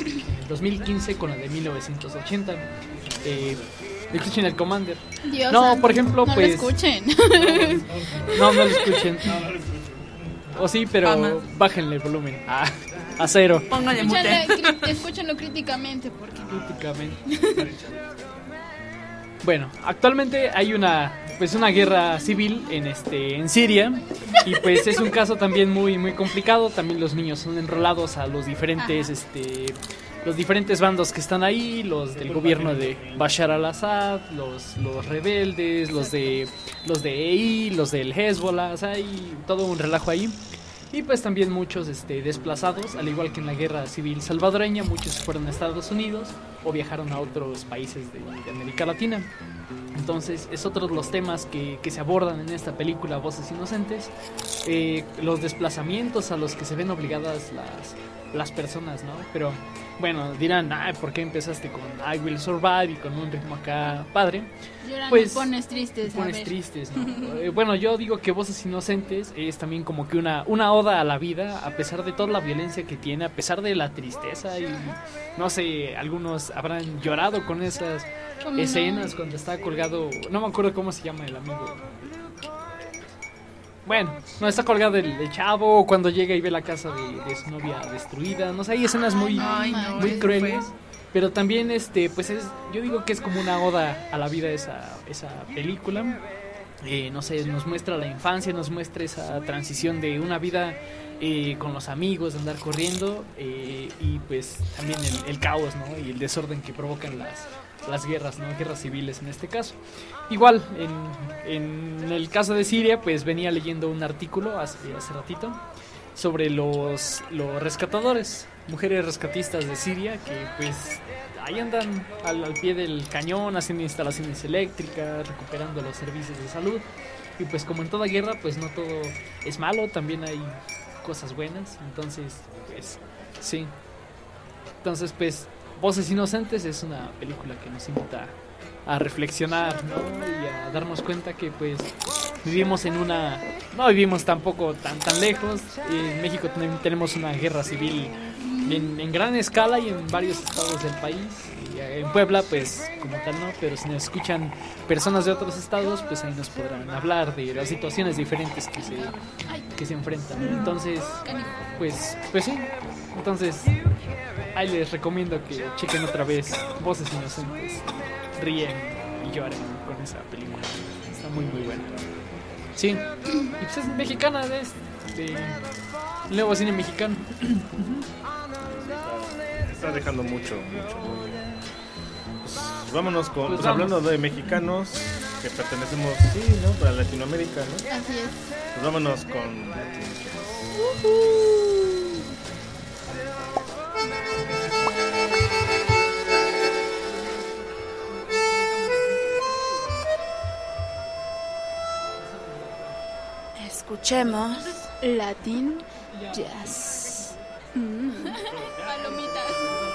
Speaker 3: dos mil quince con la de mil novecientos ochenta. Eh, escuchen el Commander.
Speaker 6: Dios
Speaker 3: no,
Speaker 6: santo,
Speaker 3: por ejemplo,
Speaker 6: no
Speaker 3: pues...
Speaker 6: lo escuchen.
Speaker 3: No, no lo escuchen. O sí, pero
Speaker 7: Jamás.
Speaker 3: bájenle el volumen a, a cero.
Speaker 7: Póngale mute.
Speaker 6: Escúchenle, cri- escúchenlo críticamente porque
Speaker 3: Críticamente. Bueno, actualmente hay una pues una guerra civil en este en Siria y pues es un caso también muy muy complicado. También los niños son enrolados a los diferentes este los diferentes bandos que están ahí, los del gobierno de Bashar al-Assad, los los rebeldes, los de los de E I, los del Hezbollah, o sea, hay todo un relajo ahí. Y pues también muchos este, desplazados, al igual que en la guerra civil salvadoreña, muchos fueron a Estados Unidos o viajaron a otros países de, de América Latina. Entonces es otro de los temas que, que se abordan en esta película Voces Inocentes, eh, los desplazamientos a los que se ven obligadas las, las personas, ¿no? Pero bueno, dirán, ah, ¿por qué empezaste con I Will Survive y con un ritmo acá padre?
Speaker 6: llorando
Speaker 3: Pues
Speaker 6: pones tristes. a
Speaker 3: pones
Speaker 6: ver.
Speaker 3: tristes, ¿no? Eh, bueno, yo digo que Voces Inocentes es también como que una, una oda a la vida, a pesar de toda la violencia que tiene, a pesar de la tristeza y no sé, algunos habrán llorado con esas
Speaker 6: ¿Cómo
Speaker 3: escenas
Speaker 6: no?
Speaker 3: cuando está colgado, no me acuerdo cómo se llama el amigo. Bueno, no está colgado el, el chavo, o cuando llega y ve la casa de, de su novia destruida, no sé, hay escenas muy,
Speaker 7: Ay, no,
Speaker 3: muy
Speaker 7: eso
Speaker 3: crueles.
Speaker 7: fue.
Speaker 3: Pero también, este, pues es, yo digo que es como una oda a la vida esa, esa película. Eh, no sé, nos muestra la infancia, nos muestra esa transición de una vida eh, con los amigos, de andar corriendo, eh, y pues también el, el caos, ¿no? Y el desorden que provocan las, las guerras, ¿no? Guerras civiles en este caso. Igual, en, en el caso de Siria, pues venía leyendo un artículo hace, hace ratito sobre los, los rescatadores, mujeres rescatistas de Siria, que pues ahí andan al, al pie del cañón, haciendo instalaciones eléctricas, recuperando los servicios de salud. Y pues como en toda guerra, pues no todo es malo, también hay cosas buenas. Entonces, pues sí. Entonces, pues Voces Inocentes es una película que nos invita a reflexionar, ¿no? Y a darnos cuenta que pues vivimos en una... No vivimos tampoco tan tan lejos. En México ten- tenemos una guerra civil en, en gran escala y en varios estados del país. Y en Puebla pues como tal no, pero si nos escuchan personas de otros estados, pues ahí nos podrán hablar de las situaciones diferentes que se, que se enfrentan, ¿no? Entonces, pues, pues sí. Entonces, ahí les recomiendo que chequen otra vez Voces Inocentes, ríen y lloren con esa película. Está muy muy buena. Sí, y pues es mexicana, es de nuevo cine mexicano.
Speaker 5: Está dejando mucho, mucho. Pues, vámonos con,
Speaker 3: Pues
Speaker 5: pues,
Speaker 3: vamos.
Speaker 5: hablando de mexicanos que pertenecemos, sí, ¿no? Para Latinoamérica, ¿no?
Speaker 6: Así es.
Speaker 5: Pues vámonos con
Speaker 9: Escuchemos Latin Jazz. Mm.
Speaker 6: Palomitas.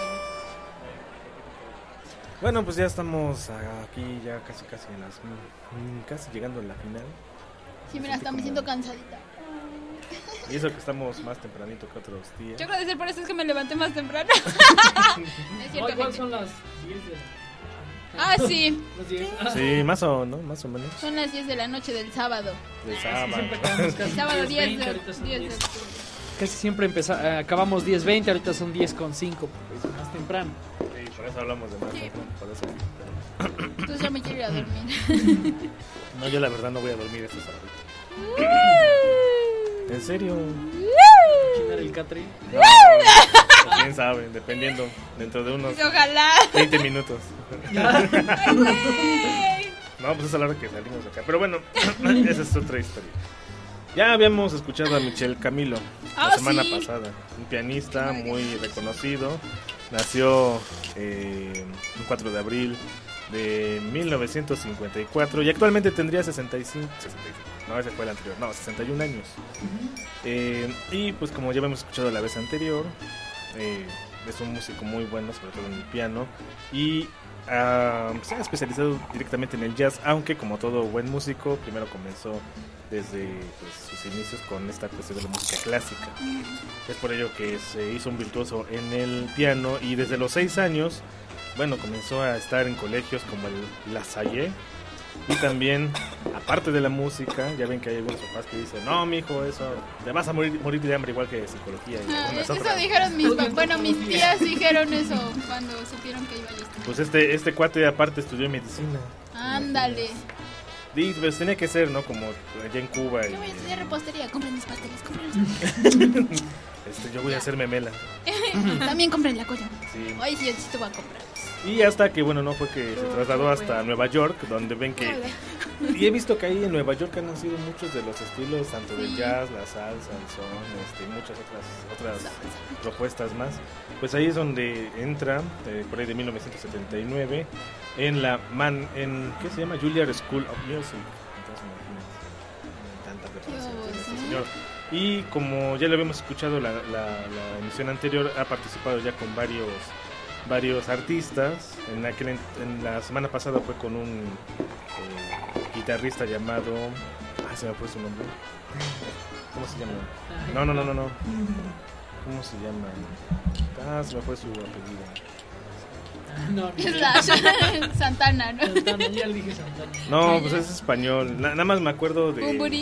Speaker 5: Bueno, pues ya estamos aquí, ya casi casi en las mm, casi llegando a la final.
Speaker 6: Sí, mira, hasta me siento cansadita.
Speaker 5: Y eso que estamos más tempranito que otros días.
Speaker 6: Yo creo que por eso es que me levanté más temprano. Es cierto,
Speaker 3: Igual
Speaker 6: gente.
Speaker 3: son las diez de la...
Speaker 6: Ah, sí.
Speaker 3: Las diez.
Speaker 5: Sí, más o no, más o menos.
Speaker 6: Son las diez de la noche del sábado.
Speaker 5: De
Speaker 3: Sí,
Speaker 5: sábado.
Speaker 3: siempre acabamos casi
Speaker 6: El sábado
Speaker 3: diez,
Speaker 6: diez
Speaker 3: veinte,
Speaker 6: de
Speaker 3: ahorita son
Speaker 6: diez
Speaker 3: diez.
Speaker 6: de-
Speaker 3: Casi siempre empeza- eh, acabamos diez veinte, ahorita son diez con cinco, pues más temprano.
Speaker 5: Sí, por eso hablamos de más,
Speaker 6: Sí.
Speaker 5: ¿no? Por eso.
Speaker 6: Entonces ya me quiero ir a dormir.
Speaker 5: No, yo la verdad no voy a dormir esta tarde. ¿En serio?
Speaker 3: Chinar el catre.
Speaker 5: No, o quién sabe, dependiendo, dentro de unos
Speaker 6: Ojalá.
Speaker 5: veinte minutos. No, pues es a la hora que salimos de acá. Pero bueno, esa es otra historia. Ya habíamos escuchado a Michel Camilo la
Speaker 6: Ah,
Speaker 5: semana
Speaker 6: sí.
Speaker 5: pasada. Un pianista muy reconocido. Nació eh, un cuatro de abril de mil novecientos cincuenta y cuatro y actualmente tendría sesenta y cinco, sesenta y cinco, no, ese fue el anterior, no, sesenta y un años. Eh, y pues como ya habíamos escuchado la vez anterior, eh, es un músico muy bueno, sobre todo en el piano, y uh, se ha especializado directamente en el jazz, aunque como todo buen músico, primero comenzó desde pues, sus inicios con esta cuestión de la música clásica. Es por ello que se hizo un virtuoso en el piano y desde los seis años, bueno, comenzó a estar en colegios como el La Salle. Y también, aparte de la música, ya ven que hay algunos papás que dicen, no, mijo, eso, te vas a morir, morir de hambre igual que psicología. Y
Speaker 6: Ah, eso
Speaker 5: otras.
Speaker 6: dijeron mis pa- bueno, mis tías dijeron eso cuando supieron que iba a estudiar.
Speaker 5: Pues este, este cuate aparte estudió medicina.
Speaker 6: Ándale.
Speaker 5: Y pues tenía que ser, ¿no? Como allá en Cuba. Y,
Speaker 6: Yo voy a estudiar repostería, compren mis pasteles, compren mis pasteles.
Speaker 5: este, yo voy a hacer memela.
Speaker 6: También compren la colla.
Speaker 5: Sí.
Speaker 6: Ay, sí, yo sí te voy a comprar.
Speaker 5: Y hasta que, bueno, no fue que se trasladó hasta Nueva York, donde ven que... Y he visto que ahí en Nueva York han nacido muchos de los estilos, tanto del
Speaker 6: Sí.
Speaker 5: jazz, la salsa, el son, este, y muchas otras otras propuestas más. Pues ahí es donde entra, eh, por ahí de mil novecientos setenta y nueve, en la man, en ¿qué se llama? Juilliard School of Music. Entonces, imagínense, tanta preparación tiene este señor. Y como ya lo habíamos escuchado la, la, la emisión anterior, ha participado ya con varios varios artistas. En aquel en, en la semana pasada fue con un eh, guitarrista llamado, ah, se me fue su nombre. ¿Cómo se llama? No, no, no, no, no. ¿Cómo se llama? Ah, se me fue su apellido.
Speaker 3: No,
Speaker 6: Slash. Santana, ¿no?
Speaker 3: Santana, ya le dije Santana.
Speaker 5: No, pues es español. Na- nada más me acuerdo de.
Speaker 6: Bumburi.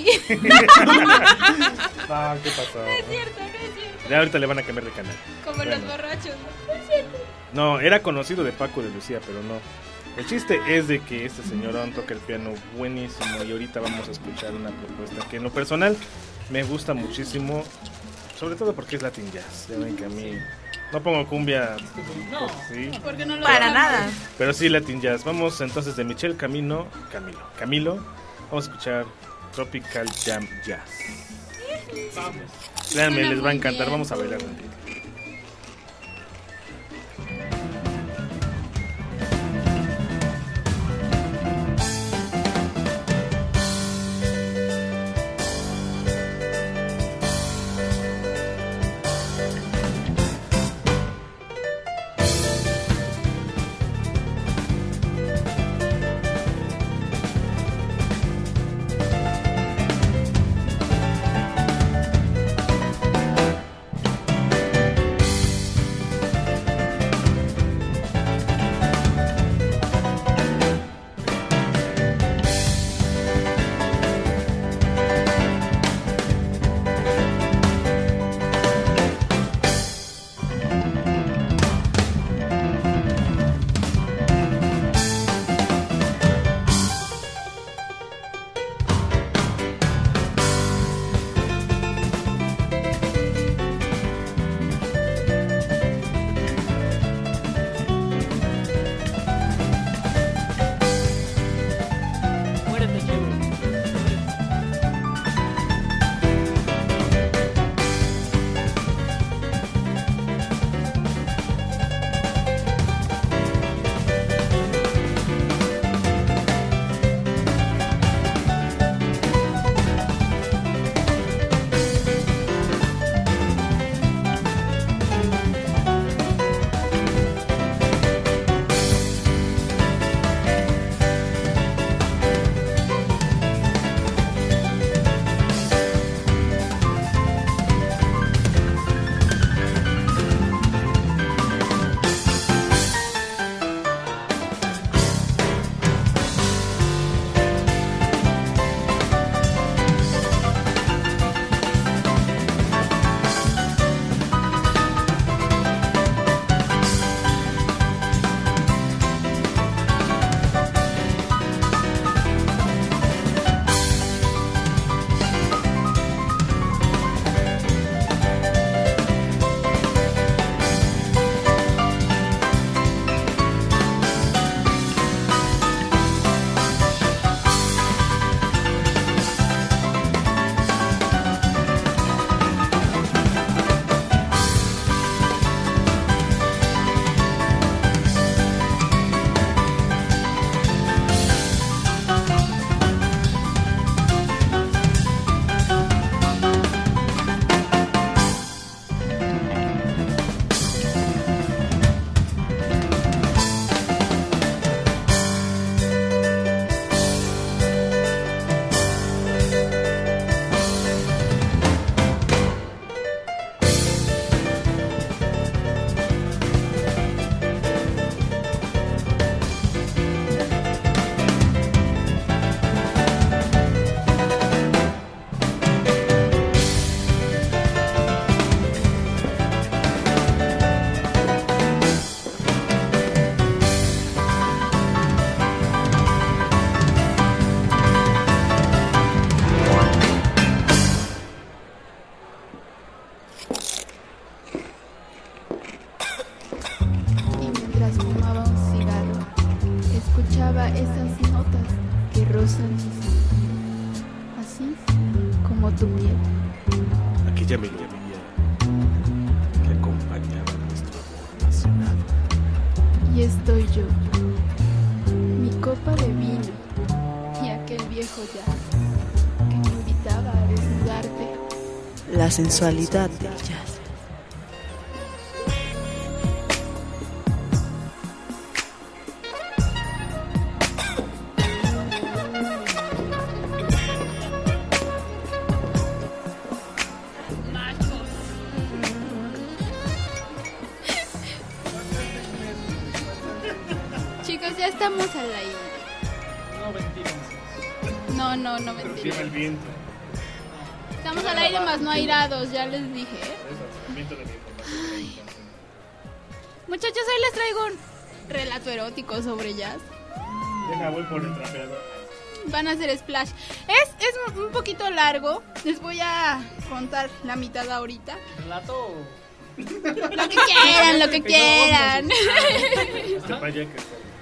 Speaker 5: Ah, ¿qué pasó?
Speaker 6: No es cierto, no es cierto.
Speaker 5: Ya ahorita le van a cambiar de canal.
Speaker 6: Como
Speaker 5: Bueno.
Speaker 6: los borrachos. No es cierto.
Speaker 5: No, era conocido de Paco de Lucía, pero no. El chiste es de que este señorón toca el piano buenísimo y ahorita vamos a escuchar una propuesta que en lo personal me gusta muchísimo, sobre todo porque es Latin Jazz. Ya ven que a mí no pongo cumbia,
Speaker 3: No,
Speaker 5: sí,
Speaker 6: Porque no lo
Speaker 7: Para
Speaker 6: dejan.
Speaker 7: nada.
Speaker 5: pero sí Latin Jazz. Vamos entonces de Michel Camino, Camilo, Camilo, vamos a escuchar Tropical Jam Jazz. Créanme,
Speaker 6: Suena
Speaker 5: les va a
Speaker 6: muy
Speaker 5: encantar,
Speaker 6: bien.
Speaker 5: vamos a bailar un día.
Speaker 10: Thank
Speaker 5: aquella melodía que acompañaba nuestro amor apasionado.
Speaker 9: Y estoy yo, mi copa de vino y aquel viejo jazz que me invitaba a desnudarte.
Speaker 8: La sensualidad del jazz.
Speaker 6: Chicos, ya estamos al aire.
Speaker 3: No ventilas.
Speaker 6: No, no, no
Speaker 5: Pero
Speaker 6: ventilas.
Speaker 5: lleva el viento.
Speaker 6: Estamos al aire más no airados, ya les dije. ¿eh?
Speaker 5: El viento de viento.
Speaker 6: Muchachos, hoy les traigo un relato erótico sobre jazz.
Speaker 5: Deja, voy por el trapeador.
Speaker 6: Van a hacer splash. Es, es un poquito largo. Les voy a contar la mitad ahorita.
Speaker 3: ¿Relato?
Speaker 6: Lo que quieran, lo que quieran.
Speaker 5: Este paya que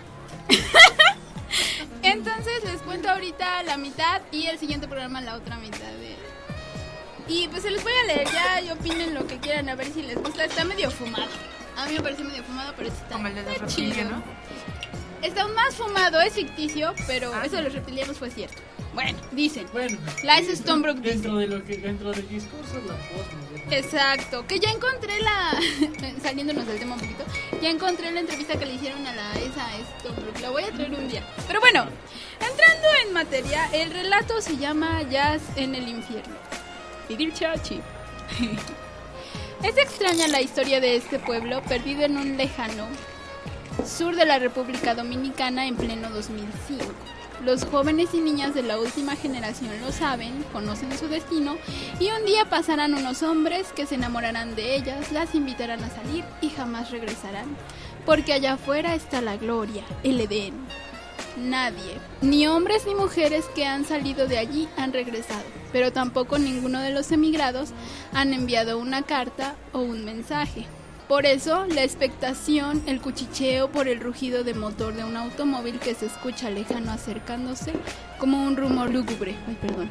Speaker 6: Entonces les cuento ahorita la mitad y el siguiente programa la otra mitad de... Y pues se los voy a leer ya y opinen lo que quieran, a ver si les gusta. Está medio fumado. A mí me parece medio fumado, pero está
Speaker 7: Como el de los
Speaker 6: está
Speaker 7: reptilianos,
Speaker 6: chido.
Speaker 7: ¿no?
Speaker 6: Está más fumado, es ficticio, pero
Speaker 7: Ah.
Speaker 6: eso de los reptilianos fue cierto. Bueno, dicen.
Speaker 3: Bueno,
Speaker 6: Lice Stonebrook dice.
Speaker 3: dentro de lo que dentro del discurso la voz.
Speaker 6: Exacto, que ya encontré la... Saliéndonos del tema un poquito. Ya encontré la entrevista que le hicieron a la esa Stonebrook. La voy a traer un día. Pero bueno, entrando en materia, el relato se llama Jazz en el infierno. Pedir chachi. Es extraña la historia de este pueblo perdido en un lejano sur de la República Dominicana en pleno dos mil cinco. Los jóvenes y niñas de la última generación lo saben, conocen su destino y un día pasarán unos hombres que se enamorarán de ellas, las invitarán a salir y jamás regresarán, porque allá afuera está la gloria, el Edén. Nadie, ni hombres ni mujeres que han salido de allí han regresado, pero tampoco ninguno de los emigrados han enviado una carta o un mensaje. Por eso, la expectación, el cuchicheo por el rugido de motor de un automóvil que se escucha lejano acercándose como un rumor lúgubre. Ay, perdón.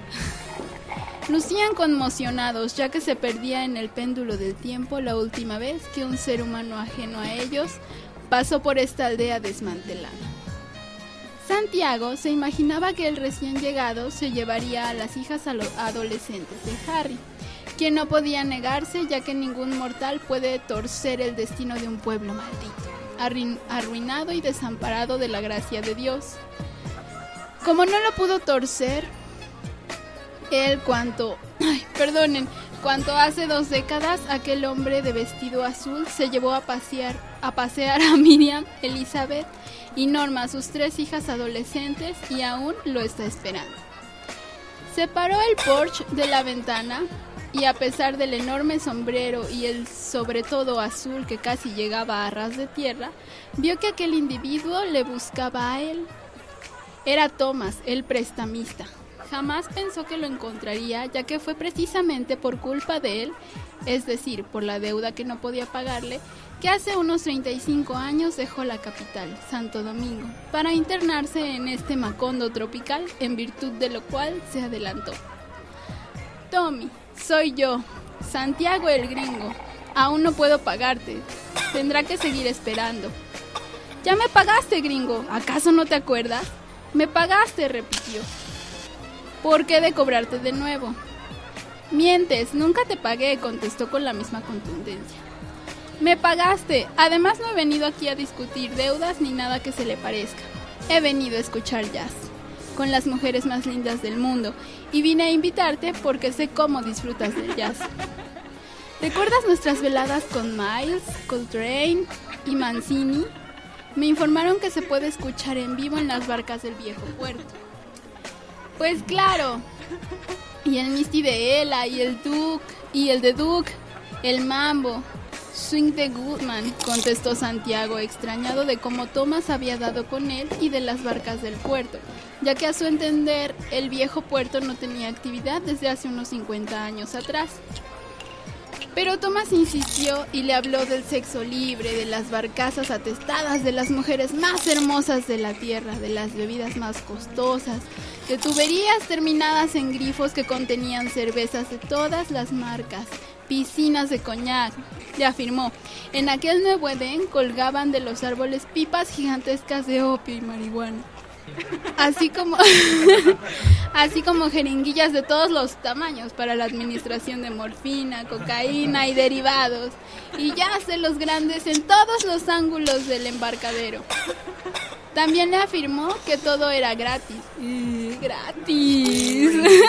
Speaker 6: Lucían conmocionados, ya que se perdía en el péndulo del tiempo la última vez que un ser humano ajeno a ellos pasó por esta aldea desmantelada. Santiago se imaginaba que el recién llegado se llevaría a las hijas adolescentes de Harry, quien no podía negarse, ya que ningún mortal puede torcer el destino de un pueblo maldito, arruinado y desamparado de la gracia de Dios. Como no lo pudo torcer, él cuanto, ay, perdonen, cuanto hace dos décadas aquel hombre de vestido azul se llevó a pasear, a pasear a Miriam, Elizabeth y Norma, sus tres hijas adolescentes, y aún lo está esperando. Separó el porche de la ventana y a pesar del enorme sombrero y el sobre todo azul que casi llegaba a ras de tierra, vio que aquel individuo le buscaba a él. Era Thomas, el prestamista. Jamás pensó que lo encontraría, ya que fue precisamente por culpa de él, es decir, por la deuda que no podía pagarle, que hace unos treinta y cinco años dejó la capital, Santo Domingo, para internarse en este Macondo tropical, en virtud de lo cual se adelantó. Tommy, soy yo, Santiago el gringo. Aún no puedo pagarte. Tendrá que seguir esperando. Ya me pagaste, gringo. ¿Acaso no te acuerdas? Me pagaste, repitió. ¿Por qué de cobrarte de nuevo? Mientes, nunca te pagué, contestó con la misma contundencia. Me pagaste. Además no he venido aquí a discutir deudas ni nada que se le parezca. He venido a escuchar jazz con las mujeres más lindas del mundo y vine a invitarte porque sé cómo disfrutas del jazz. ¿Recuerdas nuestras veladas con Miles, Coltrane y Mancini? Me informaron que se puede escuchar en vivo en las barcas del viejo puerto. Pues claro. Y el Misty de Ella y el Duke y el de Duke, el Mambo, Swing de Goodman, contestó Santiago, extrañado de cómo Thomas había dado con él y de las barcas del puerto, ya que a su entender el viejo puerto no tenía actividad desde hace unos cincuenta años atrás.
Speaker 9: Pero Thomas insistió y le habló del sexo libre, de las barcazas atestadas, de las mujeres más hermosas de la tierra, de las bebidas más costosas, de tuberías terminadas en grifos que contenían cervezas de todas las marcas, piscinas de coñac. Le afirmó, en aquel nuevo Edén colgaban de los árboles pipas gigantescas de opio y marihuana. Así como así como jeringuillas de todos los tamaños para la administración de morfina, cocaína y derivados, y yacelos grandes en todos los ángulos del embarcadero. También le afirmó que todo era gratis. ¡Eh, gratis!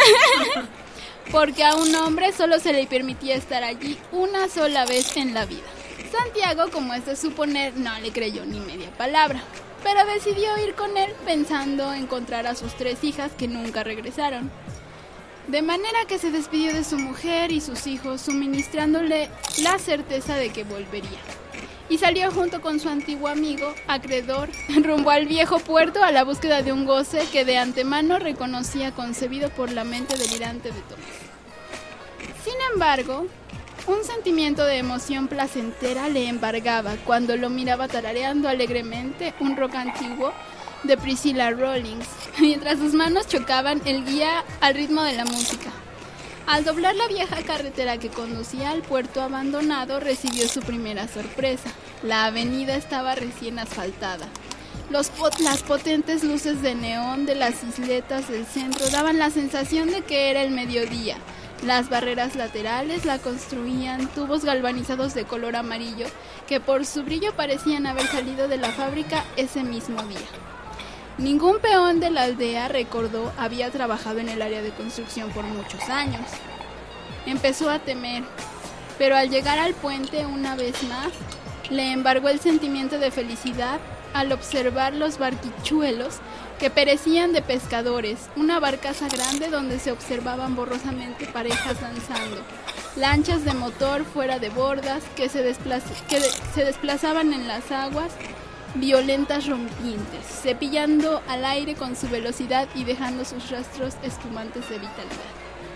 Speaker 9: Porque a un hombre solo se le permitía estar allí una sola vez en la vida. Santiago, como es de suponer, no le creyó ni media palabra, pero decidió ir con él pensando encontrar a sus tres hijas que nunca regresaron. De manera que se despidió de su mujer y sus hijos, suministrándole la certeza de que volvería. Y salió junto con su antiguo amigo, acreedor, rumbo al viejo puerto a la búsqueda de un goce que de antemano reconocía concebido por la mente delirante de Thomas. Sin embargo, un sentimiento de emoción placentera le embargaba cuando lo miraba tarareando alegremente un rock antiguo de Priscilla Rawlings, mientras sus manos chocaban el guía al ritmo de la música. Al doblar la vieja carretera que conducía al puerto abandonado, recibió su primera sorpresa. La avenida estaba recién asfaltada. Los pot- las potentes luces de neón de las isletas del centro daban la sensación de que era el mediodía. Las barreras laterales la construían tubos galvanizados de color amarillo que por su brillo parecían haber salido de la fábrica ese mismo día. Ningún peón de la aldea, recordó, había trabajado en el área de construcción por muchos años. Empezó a temer, pero al llegar al puente una vez más, le embargó el sentimiento de felicidad al observar los barquichuelos que perecían de pescadores, una barcaza grande donde se observaban borrosamente parejas danzando, lanchas de motor fuera de bordas que se, desplaz- que de- se desplazaban en las aguas, violentas rompientes, cepillando al aire con su velocidad y dejando sus rastros espumantes de vitalidad.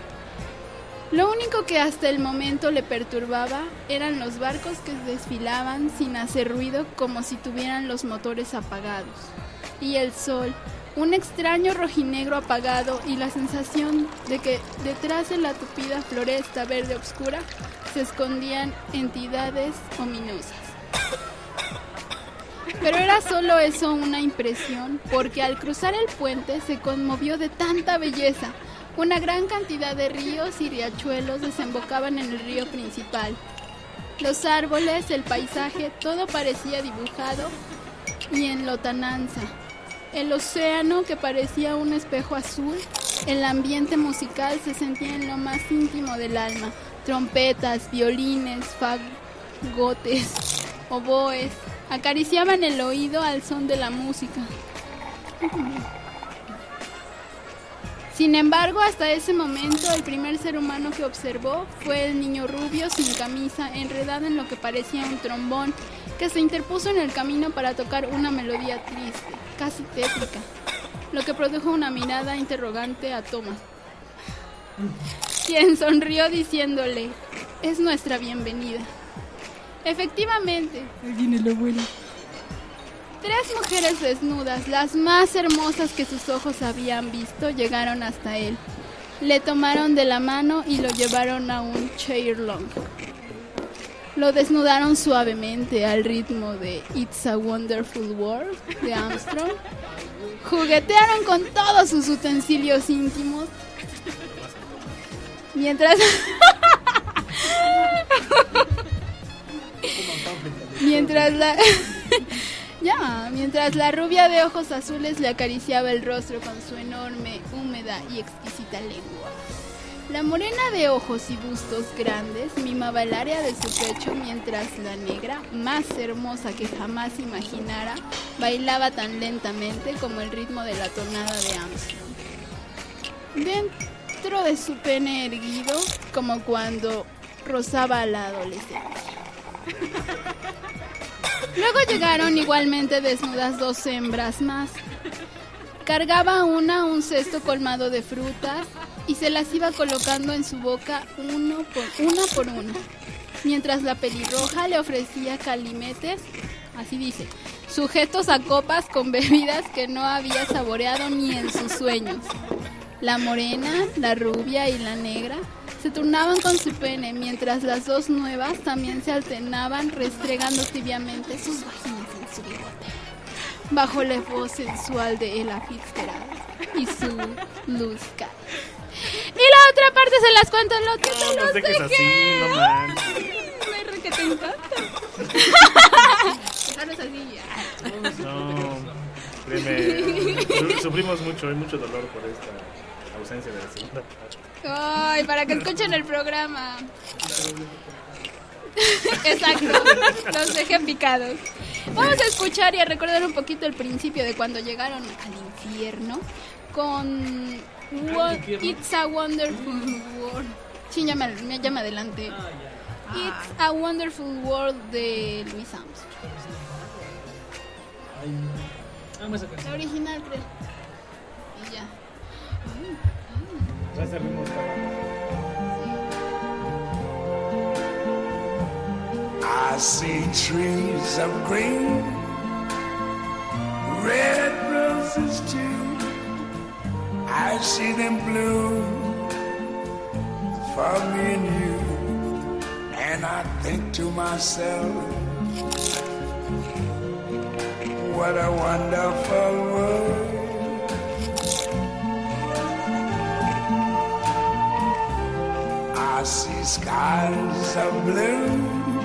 Speaker 9: Lo único que hasta el momento le perturbaba eran los barcos que desfilaban sin hacer ruido como si tuvieran los motores apagados, y el sol, un extraño rojinegro apagado, y la sensación de que detrás de la tupida floresta verde oscura se escondían entidades ominosas. Pero era solo eso una impresión, porque al cruzar el puente se conmovió de tanta belleza. Una gran cantidad de ríos y riachuelos desembocaban en el río principal. Los árboles, el paisaje, todo parecía dibujado y en lontananza. El océano, que parecía un espejo azul, el ambiente musical se sentía en lo más íntimo del alma. Trompetas, violines, fagotes, oboes acariciaban el oído al son de la música. Sin embargo, hasta ese momento, el primer ser humano que observó fue el niño rubio sin camisa, enredado en lo que parecía un trombón, que se interpuso en el camino para tocar una melodía triste, casi tétrica, lo que produjo una mirada interrogante a Thomas, quien sonrió diciéndole: «Es nuestra bienvenida». Efectivamente, ahí viene lo bueno. Tres mujeres desnudas, las más hermosas que sus ojos habían visto, llegaron hasta él. Le tomaron de la mano y lo llevaron a un chair-long. Lo desnudaron suavemente al ritmo de It's a Wonderful World de Armstrong. Juguetearon con todos sus utensilios íntimos. Mientras... Mientras la... ya, mientras la rubia de ojos azules le acariciaba el rostro con su enorme, húmeda y exquisita lengua. La morena de ojos y bustos grandes mimaba el área de su pecho, mientras la negra, más hermosa que jamás imaginara, bailaba tan lentamente como el ritmo de la tonada de Armstrong. Dentro de su pene erguido, como cuando rozaba a la adolescencia. Luego llegaron igualmente desnudas dos hembras más. Cargaba una un cesto colmado de frutas y se las iba colocando en su boca uno por, una por una. mientras la pelirroja le ofrecía calimetes, así dice, sujetos a copas con bebidas que no había saboreado ni en sus sueños. La morena, la rubia y la negra se turnaban con su pene, mientras las dos nuevas también se alternaban restregando tibiamente sus vaginas en su bigote, bajo la voz sensual de Ella Fitzgerald y su luz cara. Y la otra parte se las cuento en lo que se
Speaker 5: No
Speaker 9: los
Speaker 5: sé qué es
Speaker 9: dejé.
Speaker 5: así, no manches.
Speaker 9: Me re que te encanta. Dejarlos así ya.
Speaker 5: No, créeme, su- sufrimos mucho, hay mucho dolor por esta ausencia de la segunda parte.
Speaker 9: Ay, para que escuchen el programa. Exacto, los dejé picados. Vamos a escuchar y a recordar un poquito el principio de cuando llegaron al infierno con Wo- It's a Wonderful World. Sí, ya me, ya me adelanté. It's a Wonderful World de Louis Armstrong. La original, creo. Y ya.
Speaker 5: Ya servimos
Speaker 13: I see trees of green, red roses too. I see them bloom for me and you. And I think to myself, what a wonderful world. I see skies of blue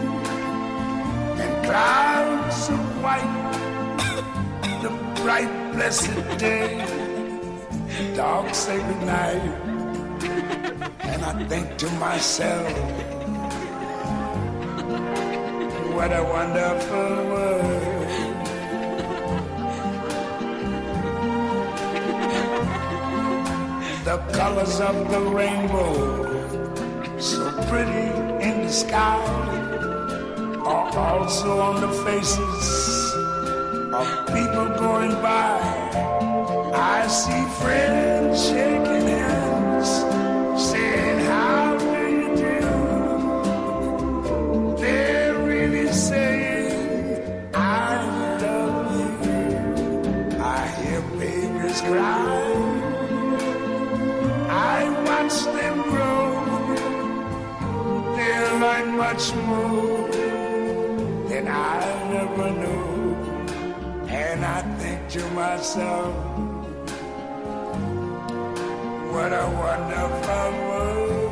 Speaker 13: and clouds of white, the bright blessed day, dark sacred night, and I think to myself, what a wonderful world. The colors of the rainbow, so pretty in the sky, are also on the faces of people going by. I see friends shaking hands, saying, how do you do? They're really saying, I love you. I hear babies cry, I watch them grow. They'll learn much more than I never knew. And I think to myself, what a wonderful world.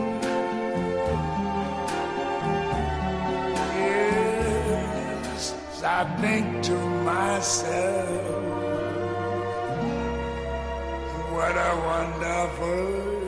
Speaker 13: Yes, I think to myself, what a wonderful world.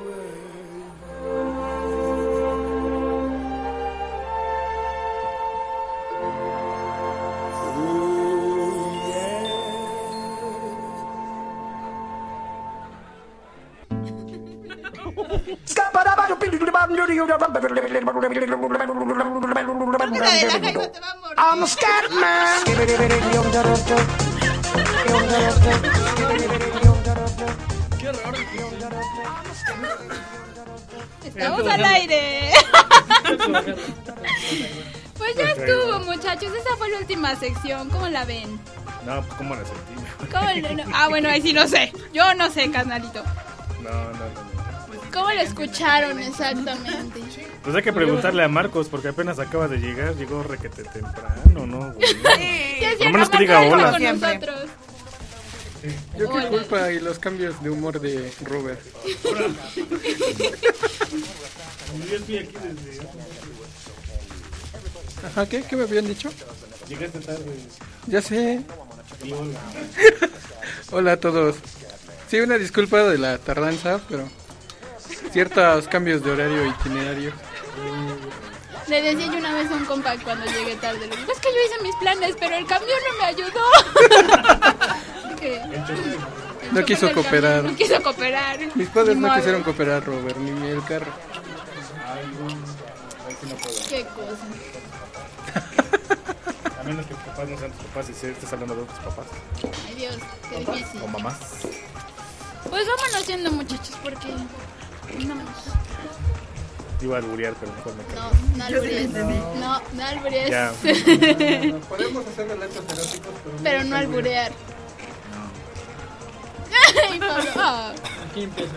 Speaker 10: I'm a scat man.
Speaker 3: Qué horror.
Speaker 9: Estamos al aire. Pues ya estuvo, muchachos. Esa fue la última sección. ¿Cómo la ven?
Speaker 5: No, pues cómo la sentí.
Speaker 9: ¿Cómo le- no? Ah, bueno, ahí sí no sé. Yo no sé, carnalito.
Speaker 5: No, no, no.
Speaker 9: ¿Cómo lo escucharon exactamente?
Speaker 5: Pues hay que preguntarle a Marcos porque apenas acaba de llegar, llegó requete temprano, ¿no? Güey?
Speaker 9: Ya
Speaker 5: Por lo menos que diga hola.
Speaker 9: con nosotros.
Speaker 14: Yo qué
Speaker 9: Hola.
Speaker 14: culpa y los cambios de humor de Robert.
Speaker 5: Yo estoy aquí desde...
Speaker 14: Ajá, ¿qué? ¿Qué me habían dicho?
Speaker 5: Llegaste tarde.
Speaker 14: Ya sé.
Speaker 5: Y hola.
Speaker 14: Hola a todos. Sí, una disculpa de la tardanza, pero ciertos cambios de horario e itinerario.
Speaker 9: Le decía yo una vez a un compa cuando llegué tarde, le digo, es que yo hice mis planes, pero el camión no me ayudó. Que-
Speaker 14: No quiso
Speaker 9: el
Speaker 14: cooperar.
Speaker 9: camión No quiso cooperar.
Speaker 14: Mis padres
Speaker 9: Ni
Speaker 14: no
Speaker 9: modo.
Speaker 14: quisieron cooperar, Robert, ni el carro.
Speaker 9: Qué cosa.
Speaker 5: A menos que tus papás no sean tus papás y si estés hablando de tus papás.
Speaker 9: Ay Dios, qué difícil.
Speaker 5: O mamás.
Speaker 9: Pues vámonos yendo, muchachos, porque vámonos.
Speaker 5: Iba a alburear, pero mejor me callo.
Speaker 9: No, no alburees. No, no alburees.
Speaker 5: Ya.
Speaker 14: Podemos hacer relatos eróticos, pero,
Speaker 9: Pero no alburear. Ay, Pablo. Ah.
Speaker 3: Aquí empieza.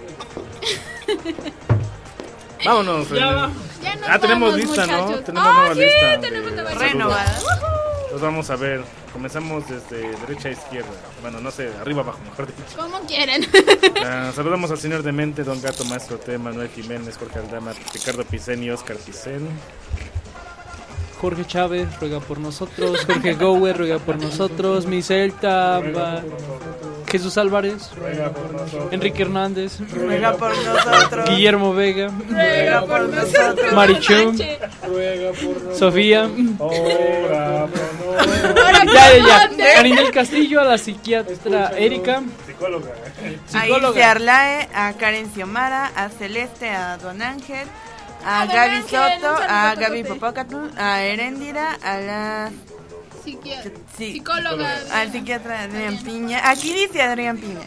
Speaker 5: Vámonos.
Speaker 3: Ya
Speaker 5: eh.
Speaker 3: va.
Speaker 9: Ya nos
Speaker 5: Ah, tenemos
Speaker 9: vamos,
Speaker 5: lista, ¿no?
Speaker 9: muchachos.
Speaker 5: Tenemos
Speaker 9: Ah,
Speaker 5: nueva
Speaker 9: sí,
Speaker 5: lista.
Speaker 9: tenemos
Speaker 5: de
Speaker 9: nueva
Speaker 5: saludos.
Speaker 7: Renovada.
Speaker 5: Los vamos a ver. Comenzamos desde derecha a izquierda. Bueno, no sé, arriba abajo, mejor dicho.
Speaker 9: Como quieran.
Speaker 5: Ah, saludamos al señor Demente, Don Gato, Maestro T, Manuel Jiménez, Jorge Aldama, Ricardo Picén y Oscar Picén.
Speaker 3: Jorge Chávez ruega por nosotros, Jorge Gower ruega por nosotros, Misael Tamba, Jesús Álvarez, Enrique Hernández,
Speaker 7: Ruega por nosotros.
Speaker 3: Guillermo Vega,
Speaker 7: Ruega por nosotros.
Speaker 3: Marichú,
Speaker 14: ruega por nosotros.
Speaker 3: Sofía,
Speaker 5: Ora por
Speaker 3: ya, ya, ya, Arinel Castillo, a la psiquiatra Erika,
Speaker 5: Psicóloga.
Speaker 7: A Ilse Arlae, a Karen Xiomara, a Celeste, a Don Ángel, a
Speaker 9: A Don
Speaker 7: Gaby
Speaker 9: Ángel,
Speaker 7: Soto,
Speaker 9: un saludo,
Speaker 7: a
Speaker 9: Totote.
Speaker 7: Gaby Popocatl, a Erendira, a la
Speaker 9: Psiquiatra.
Speaker 7: sí,
Speaker 9: Psicóloga.
Speaker 7: al psiquiatra Adrián Piña. Aquí dice Adrián Piña.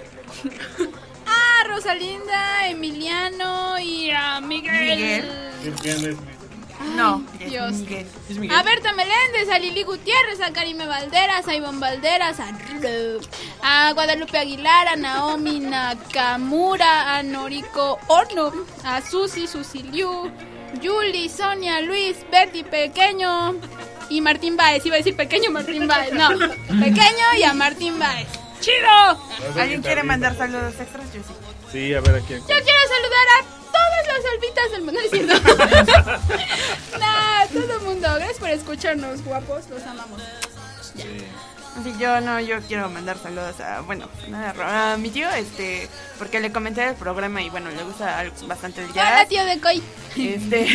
Speaker 9: Ah, Rosalinda, Emiliano y a Miguel.
Speaker 7: Miguel. No, es
Speaker 9: Dios.
Speaker 7: Miguel.
Speaker 9: A Berta Meléndez, a Lili Gutiérrez, a Karime Valderas, a Ivonne Valderas, a, a Guadalupe Aguilar, a Naomi Nakamura, a Noriko Orno, a Susi, Susi Liu, Yuli, Sonia, Luis, Betty Pequeño y Martín Baez. Iba a decir pequeño Martín Baez, no, Pequeño y a Martín Baez. ¡Chido!
Speaker 7: ¿Alguien quiere mandar saludos extras? Yo sí.
Speaker 5: Sí, a ver aquí.
Speaker 9: Yo quiero saludar a todas las albitas del mundo. No es cierto. Nah, todo el mundo. Gracias por escucharnos, guapos. Los amamos. Ya.
Speaker 7: Sí, yo no, yo quiero mandar saludos a, bueno, a, a mi tío, este, porque le comenté el programa y bueno, le gusta algo- bastante el jazz.
Speaker 9: Hola, tío de Coy.
Speaker 7: Este.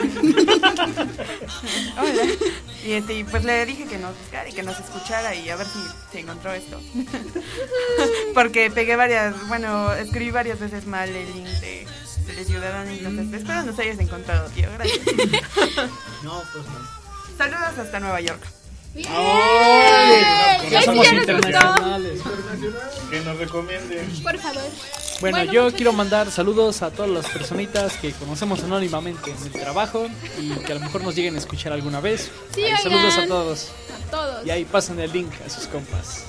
Speaker 7: Hola. Y este, y pues le dije que nos buscara y que nos escuchara y a ver si se encontró esto. Porque pegué varias, bueno, escribí varias veces mal el link de, de Ciudadano y entonces espero nos hayas encontrado, tío. Gracias.
Speaker 3: No, pues no.
Speaker 7: Saludos hasta Nueva York.
Speaker 9: Bien.
Speaker 3: Ya
Speaker 9: Ay,
Speaker 3: somos
Speaker 9: sí, ya nos
Speaker 3: internacionales.
Speaker 5: Que nos recomienden.
Speaker 9: gustó. Por favor.
Speaker 3: Bueno,
Speaker 9: Bueno,
Speaker 3: yo
Speaker 9: muchachos.
Speaker 3: quiero mandar saludos a todas las personitas que conocemos anónimamente en el trabajo y que a lo mejor nos lleguen a escuchar alguna vez.
Speaker 9: Sí,
Speaker 3: Ahí,
Speaker 9: oigan.
Speaker 3: saludos a todos.
Speaker 9: A todos.
Speaker 3: Y ahí pasen el link a sus compas.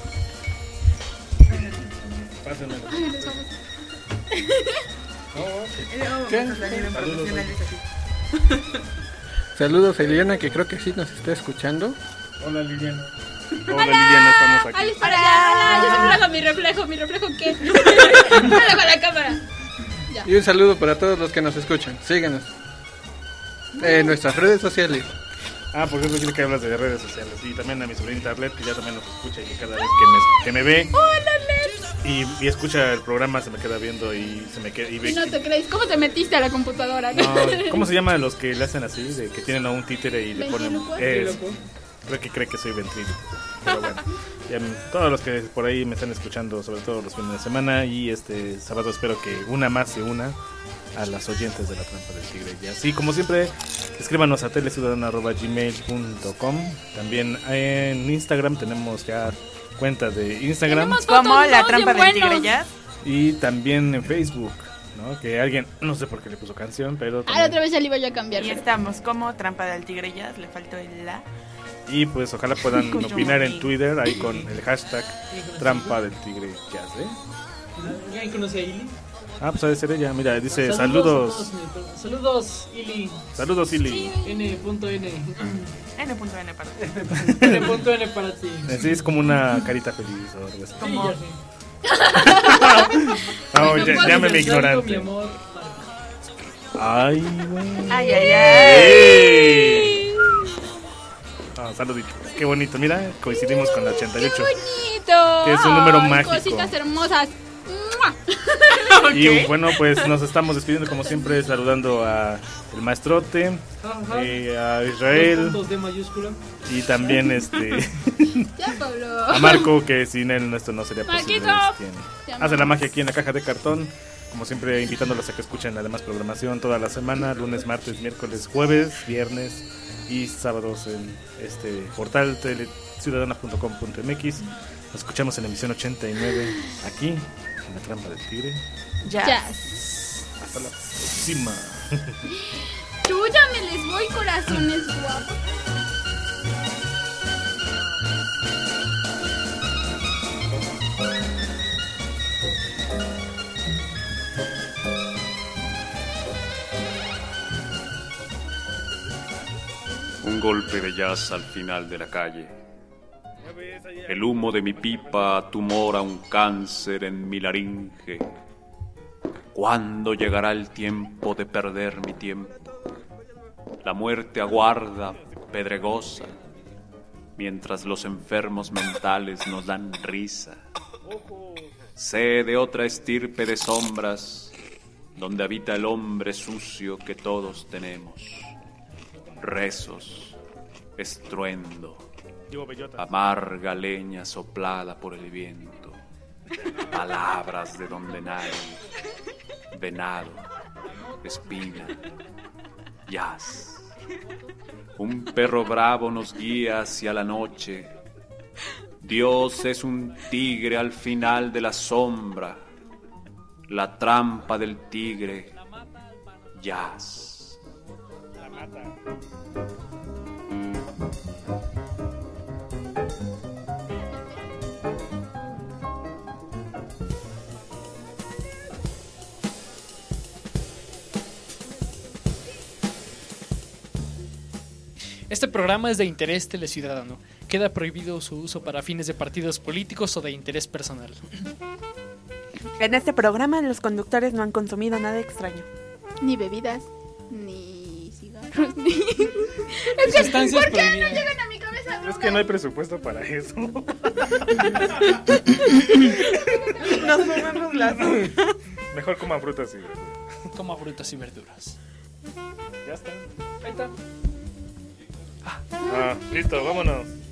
Speaker 5: Pásenmelo.
Speaker 9: Ay, nos vamos.
Speaker 14: ¿Qué?
Speaker 5: Saludos.
Speaker 14: Saludos a Eliana, que creo que sí nos está escuchando.
Speaker 5: Hola Liliana. Hola Liliana, estamos aquí.
Speaker 9: Alice para allá. Hola, yo siempre hago mi reflejo. ¿Mi reflejo qué? Hola con la cámara. Ya.
Speaker 14: Y un saludo para todos los que nos escuchan. Síganos en nuestras redes sociales.
Speaker 5: Ah, por cierto, quiero que hablas de redes sociales. Y también a mi sobrinita Arlet, que ya también nos escucha y que cada vez que me, que me ve
Speaker 9: Hola, Let.
Speaker 5: y, y escucha el programa se me queda viendo y se me queda... Y ve,
Speaker 9: Y no te crees. ¿Cómo te metiste a la computadora?
Speaker 5: no, ¿cómo se llaman los que le hacen así? De que tienen a un títere y le ponen...
Speaker 9: ¿Ventrílocuo?
Speaker 5: Es, creo que cree que soy ventríloco. Pero bueno, ya, todos los que por ahí me están escuchando, sobre todo los fines de semana, y este sábado espero que una más se una a las oyentes de La Trampa del Tigre. Y así como siempre, escríbanos a teleciudadano arroba gmail punto com. También en Instagram tenemos ya cuenta de Instagram.
Speaker 9: Tenemos
Speaker 7: Como
Speaker 9: fotos,
Speaker 7: La
Speaker 9: ¿no?
Speaker 7: Trampa
Speaker 9: Bien
Speaker 7: del Tigre
Speaker 9: buenos.
Speaker 7: Jazz.
Speaker 5: Y también en Facebook, ¿no? Que alguien, no sé por qué le puso canción, pero
Speaker 9: Ah, la
Speaker 5: también-
Speaker 9: otra vez ya le iba yo a cambiar.
Speaker 7: Y estamos como Trampa del Tigre Jazz, le faltó el la.
Speaker 5: Y pues ojalá puedan
Speaker 7: Escucho
Speaker 5: opinar
Speaker 7: muy
Speaker 5: en
Speaker 7: bien.
Speaker 5: Twitter ahí con el hashtag Trampa del Tigre Jazz, ¿eh?
Speaker 3: ¿Alguien conoce a Ili?
Speaker 5: Ah, pues ha de ser ella. Mira, dice saludos.
Speaker 3: Saludos, saludos Ili.
Speaker 5: Saludos, Ili.
Speaker 3: N punto N.
Speaker 7: N punto N para
Speaker 3: N punto N para ti.
Speaker 5: Sí, es como una carita feliz o algo así.
Speaker 7: Como-
Speaker 3: Sí, ya sé.
Speaker 5: No,
Speaker 3: No
Speaker 5: ya-
Speaker 3: puedo
Speaker 5: llámeme
Speaker 3: pensar con mi
Speaker 5: ignorante.
Speaker 3: amor.
Speaker 5: Ay, güey.
Speaker 7: Ay, ay, ay.
Speaker 5: ¡Ey! Ah, saludito. Qué bonito. Mira, coincidimos con la ochenta y
Speaker 9: ¡Qué
Speaker 5: ocho.
Speaker 9: bonito!
Speaker 5: Que es un número
Speaker 9: Ay,
Speaker 5: mágico.
Speaker 9: Cositas hermosas. ¡Mua!
Speaker 5: Y bueno, pues nos estamos despidiendo como siempre, saludando a el maestrote,
Speaker 3: Ajá.
Speaker 5: eh, a
Speaker 3: Dos
Speaker 5: Israel
Speaker 3: puntos de mayúscula.
Speaker 5: y también este
Speaker 9: Ya, Pablo.
Speaker 5: a Marco, que sin él esto no sería posible.
Speaker 9: Marquito.
Speaker 5: Es quien
Speaker 9: Te
Speaker 5: hace la
Speaker 9: amamos.
Speaker 5: magia aquí en la caja de cartón. Como siempre, invitándolos a que escuchen la demás programación toda la semana, lunes, martes, miércoles, jueves, viernes y sábados en este portal teleciudadana punto com punto m x. Nos escuchamos en la emisión ochenta y nueve aquí en La Trampa del Tigre.
Speaker 7: Jazz.
Speaker 9: Jazz.
Speaker 5: Hasta la próxima.
Speaker 9: Tú ya me les voy, corazones guapos.
Speaker 4: Un golpe de jazz al final de la calle. El humo de mi pipa tumora un cáncer en mi laringe. ¿Cuándo llegará el tiempo de perder mi tiempo? La muerte aguarda, pedregosa, mientras los enfermos mentales nos dan risa. Sé de otra estirpe de sombras, donde habita el hombre sucio que todos tenemos. Rezos, estruendo, amarga leña soplada por el viento, palabras de donde nadie, venado, espina, jazz. Un perro bravo nos guía hacia la noche. Dios es un tigre al final de la sombra. La trampa del tigre, jazz. La mata.
Speaker 3: Este programa es de interés teleciudadano. Queda prohibido su uso para fines de partidos políticos o de interés personal.
Speaker 7: En este programa los conductores no han consumido nada extraño.
Speaker 9: Ni bebidas, ni cigarros, ni... Es que,
Speaker 3: Sustancias
Speaker 9: ¿por qué no
Speaker 3: prohibidas.
Speaker 9: llegan a mi cabeza?
Speaker 5: Es que no hay presupuesto para eso.
Speaker 7: Nos comemos las...
Speaker 5: Mejor coman frutas y verduras.
Speaker 3: Coma frutas y verduras.
Speaker 5: Ya está.
Speaker 3: Ahí está.
Speaker 5: Ah, listo, vámonos.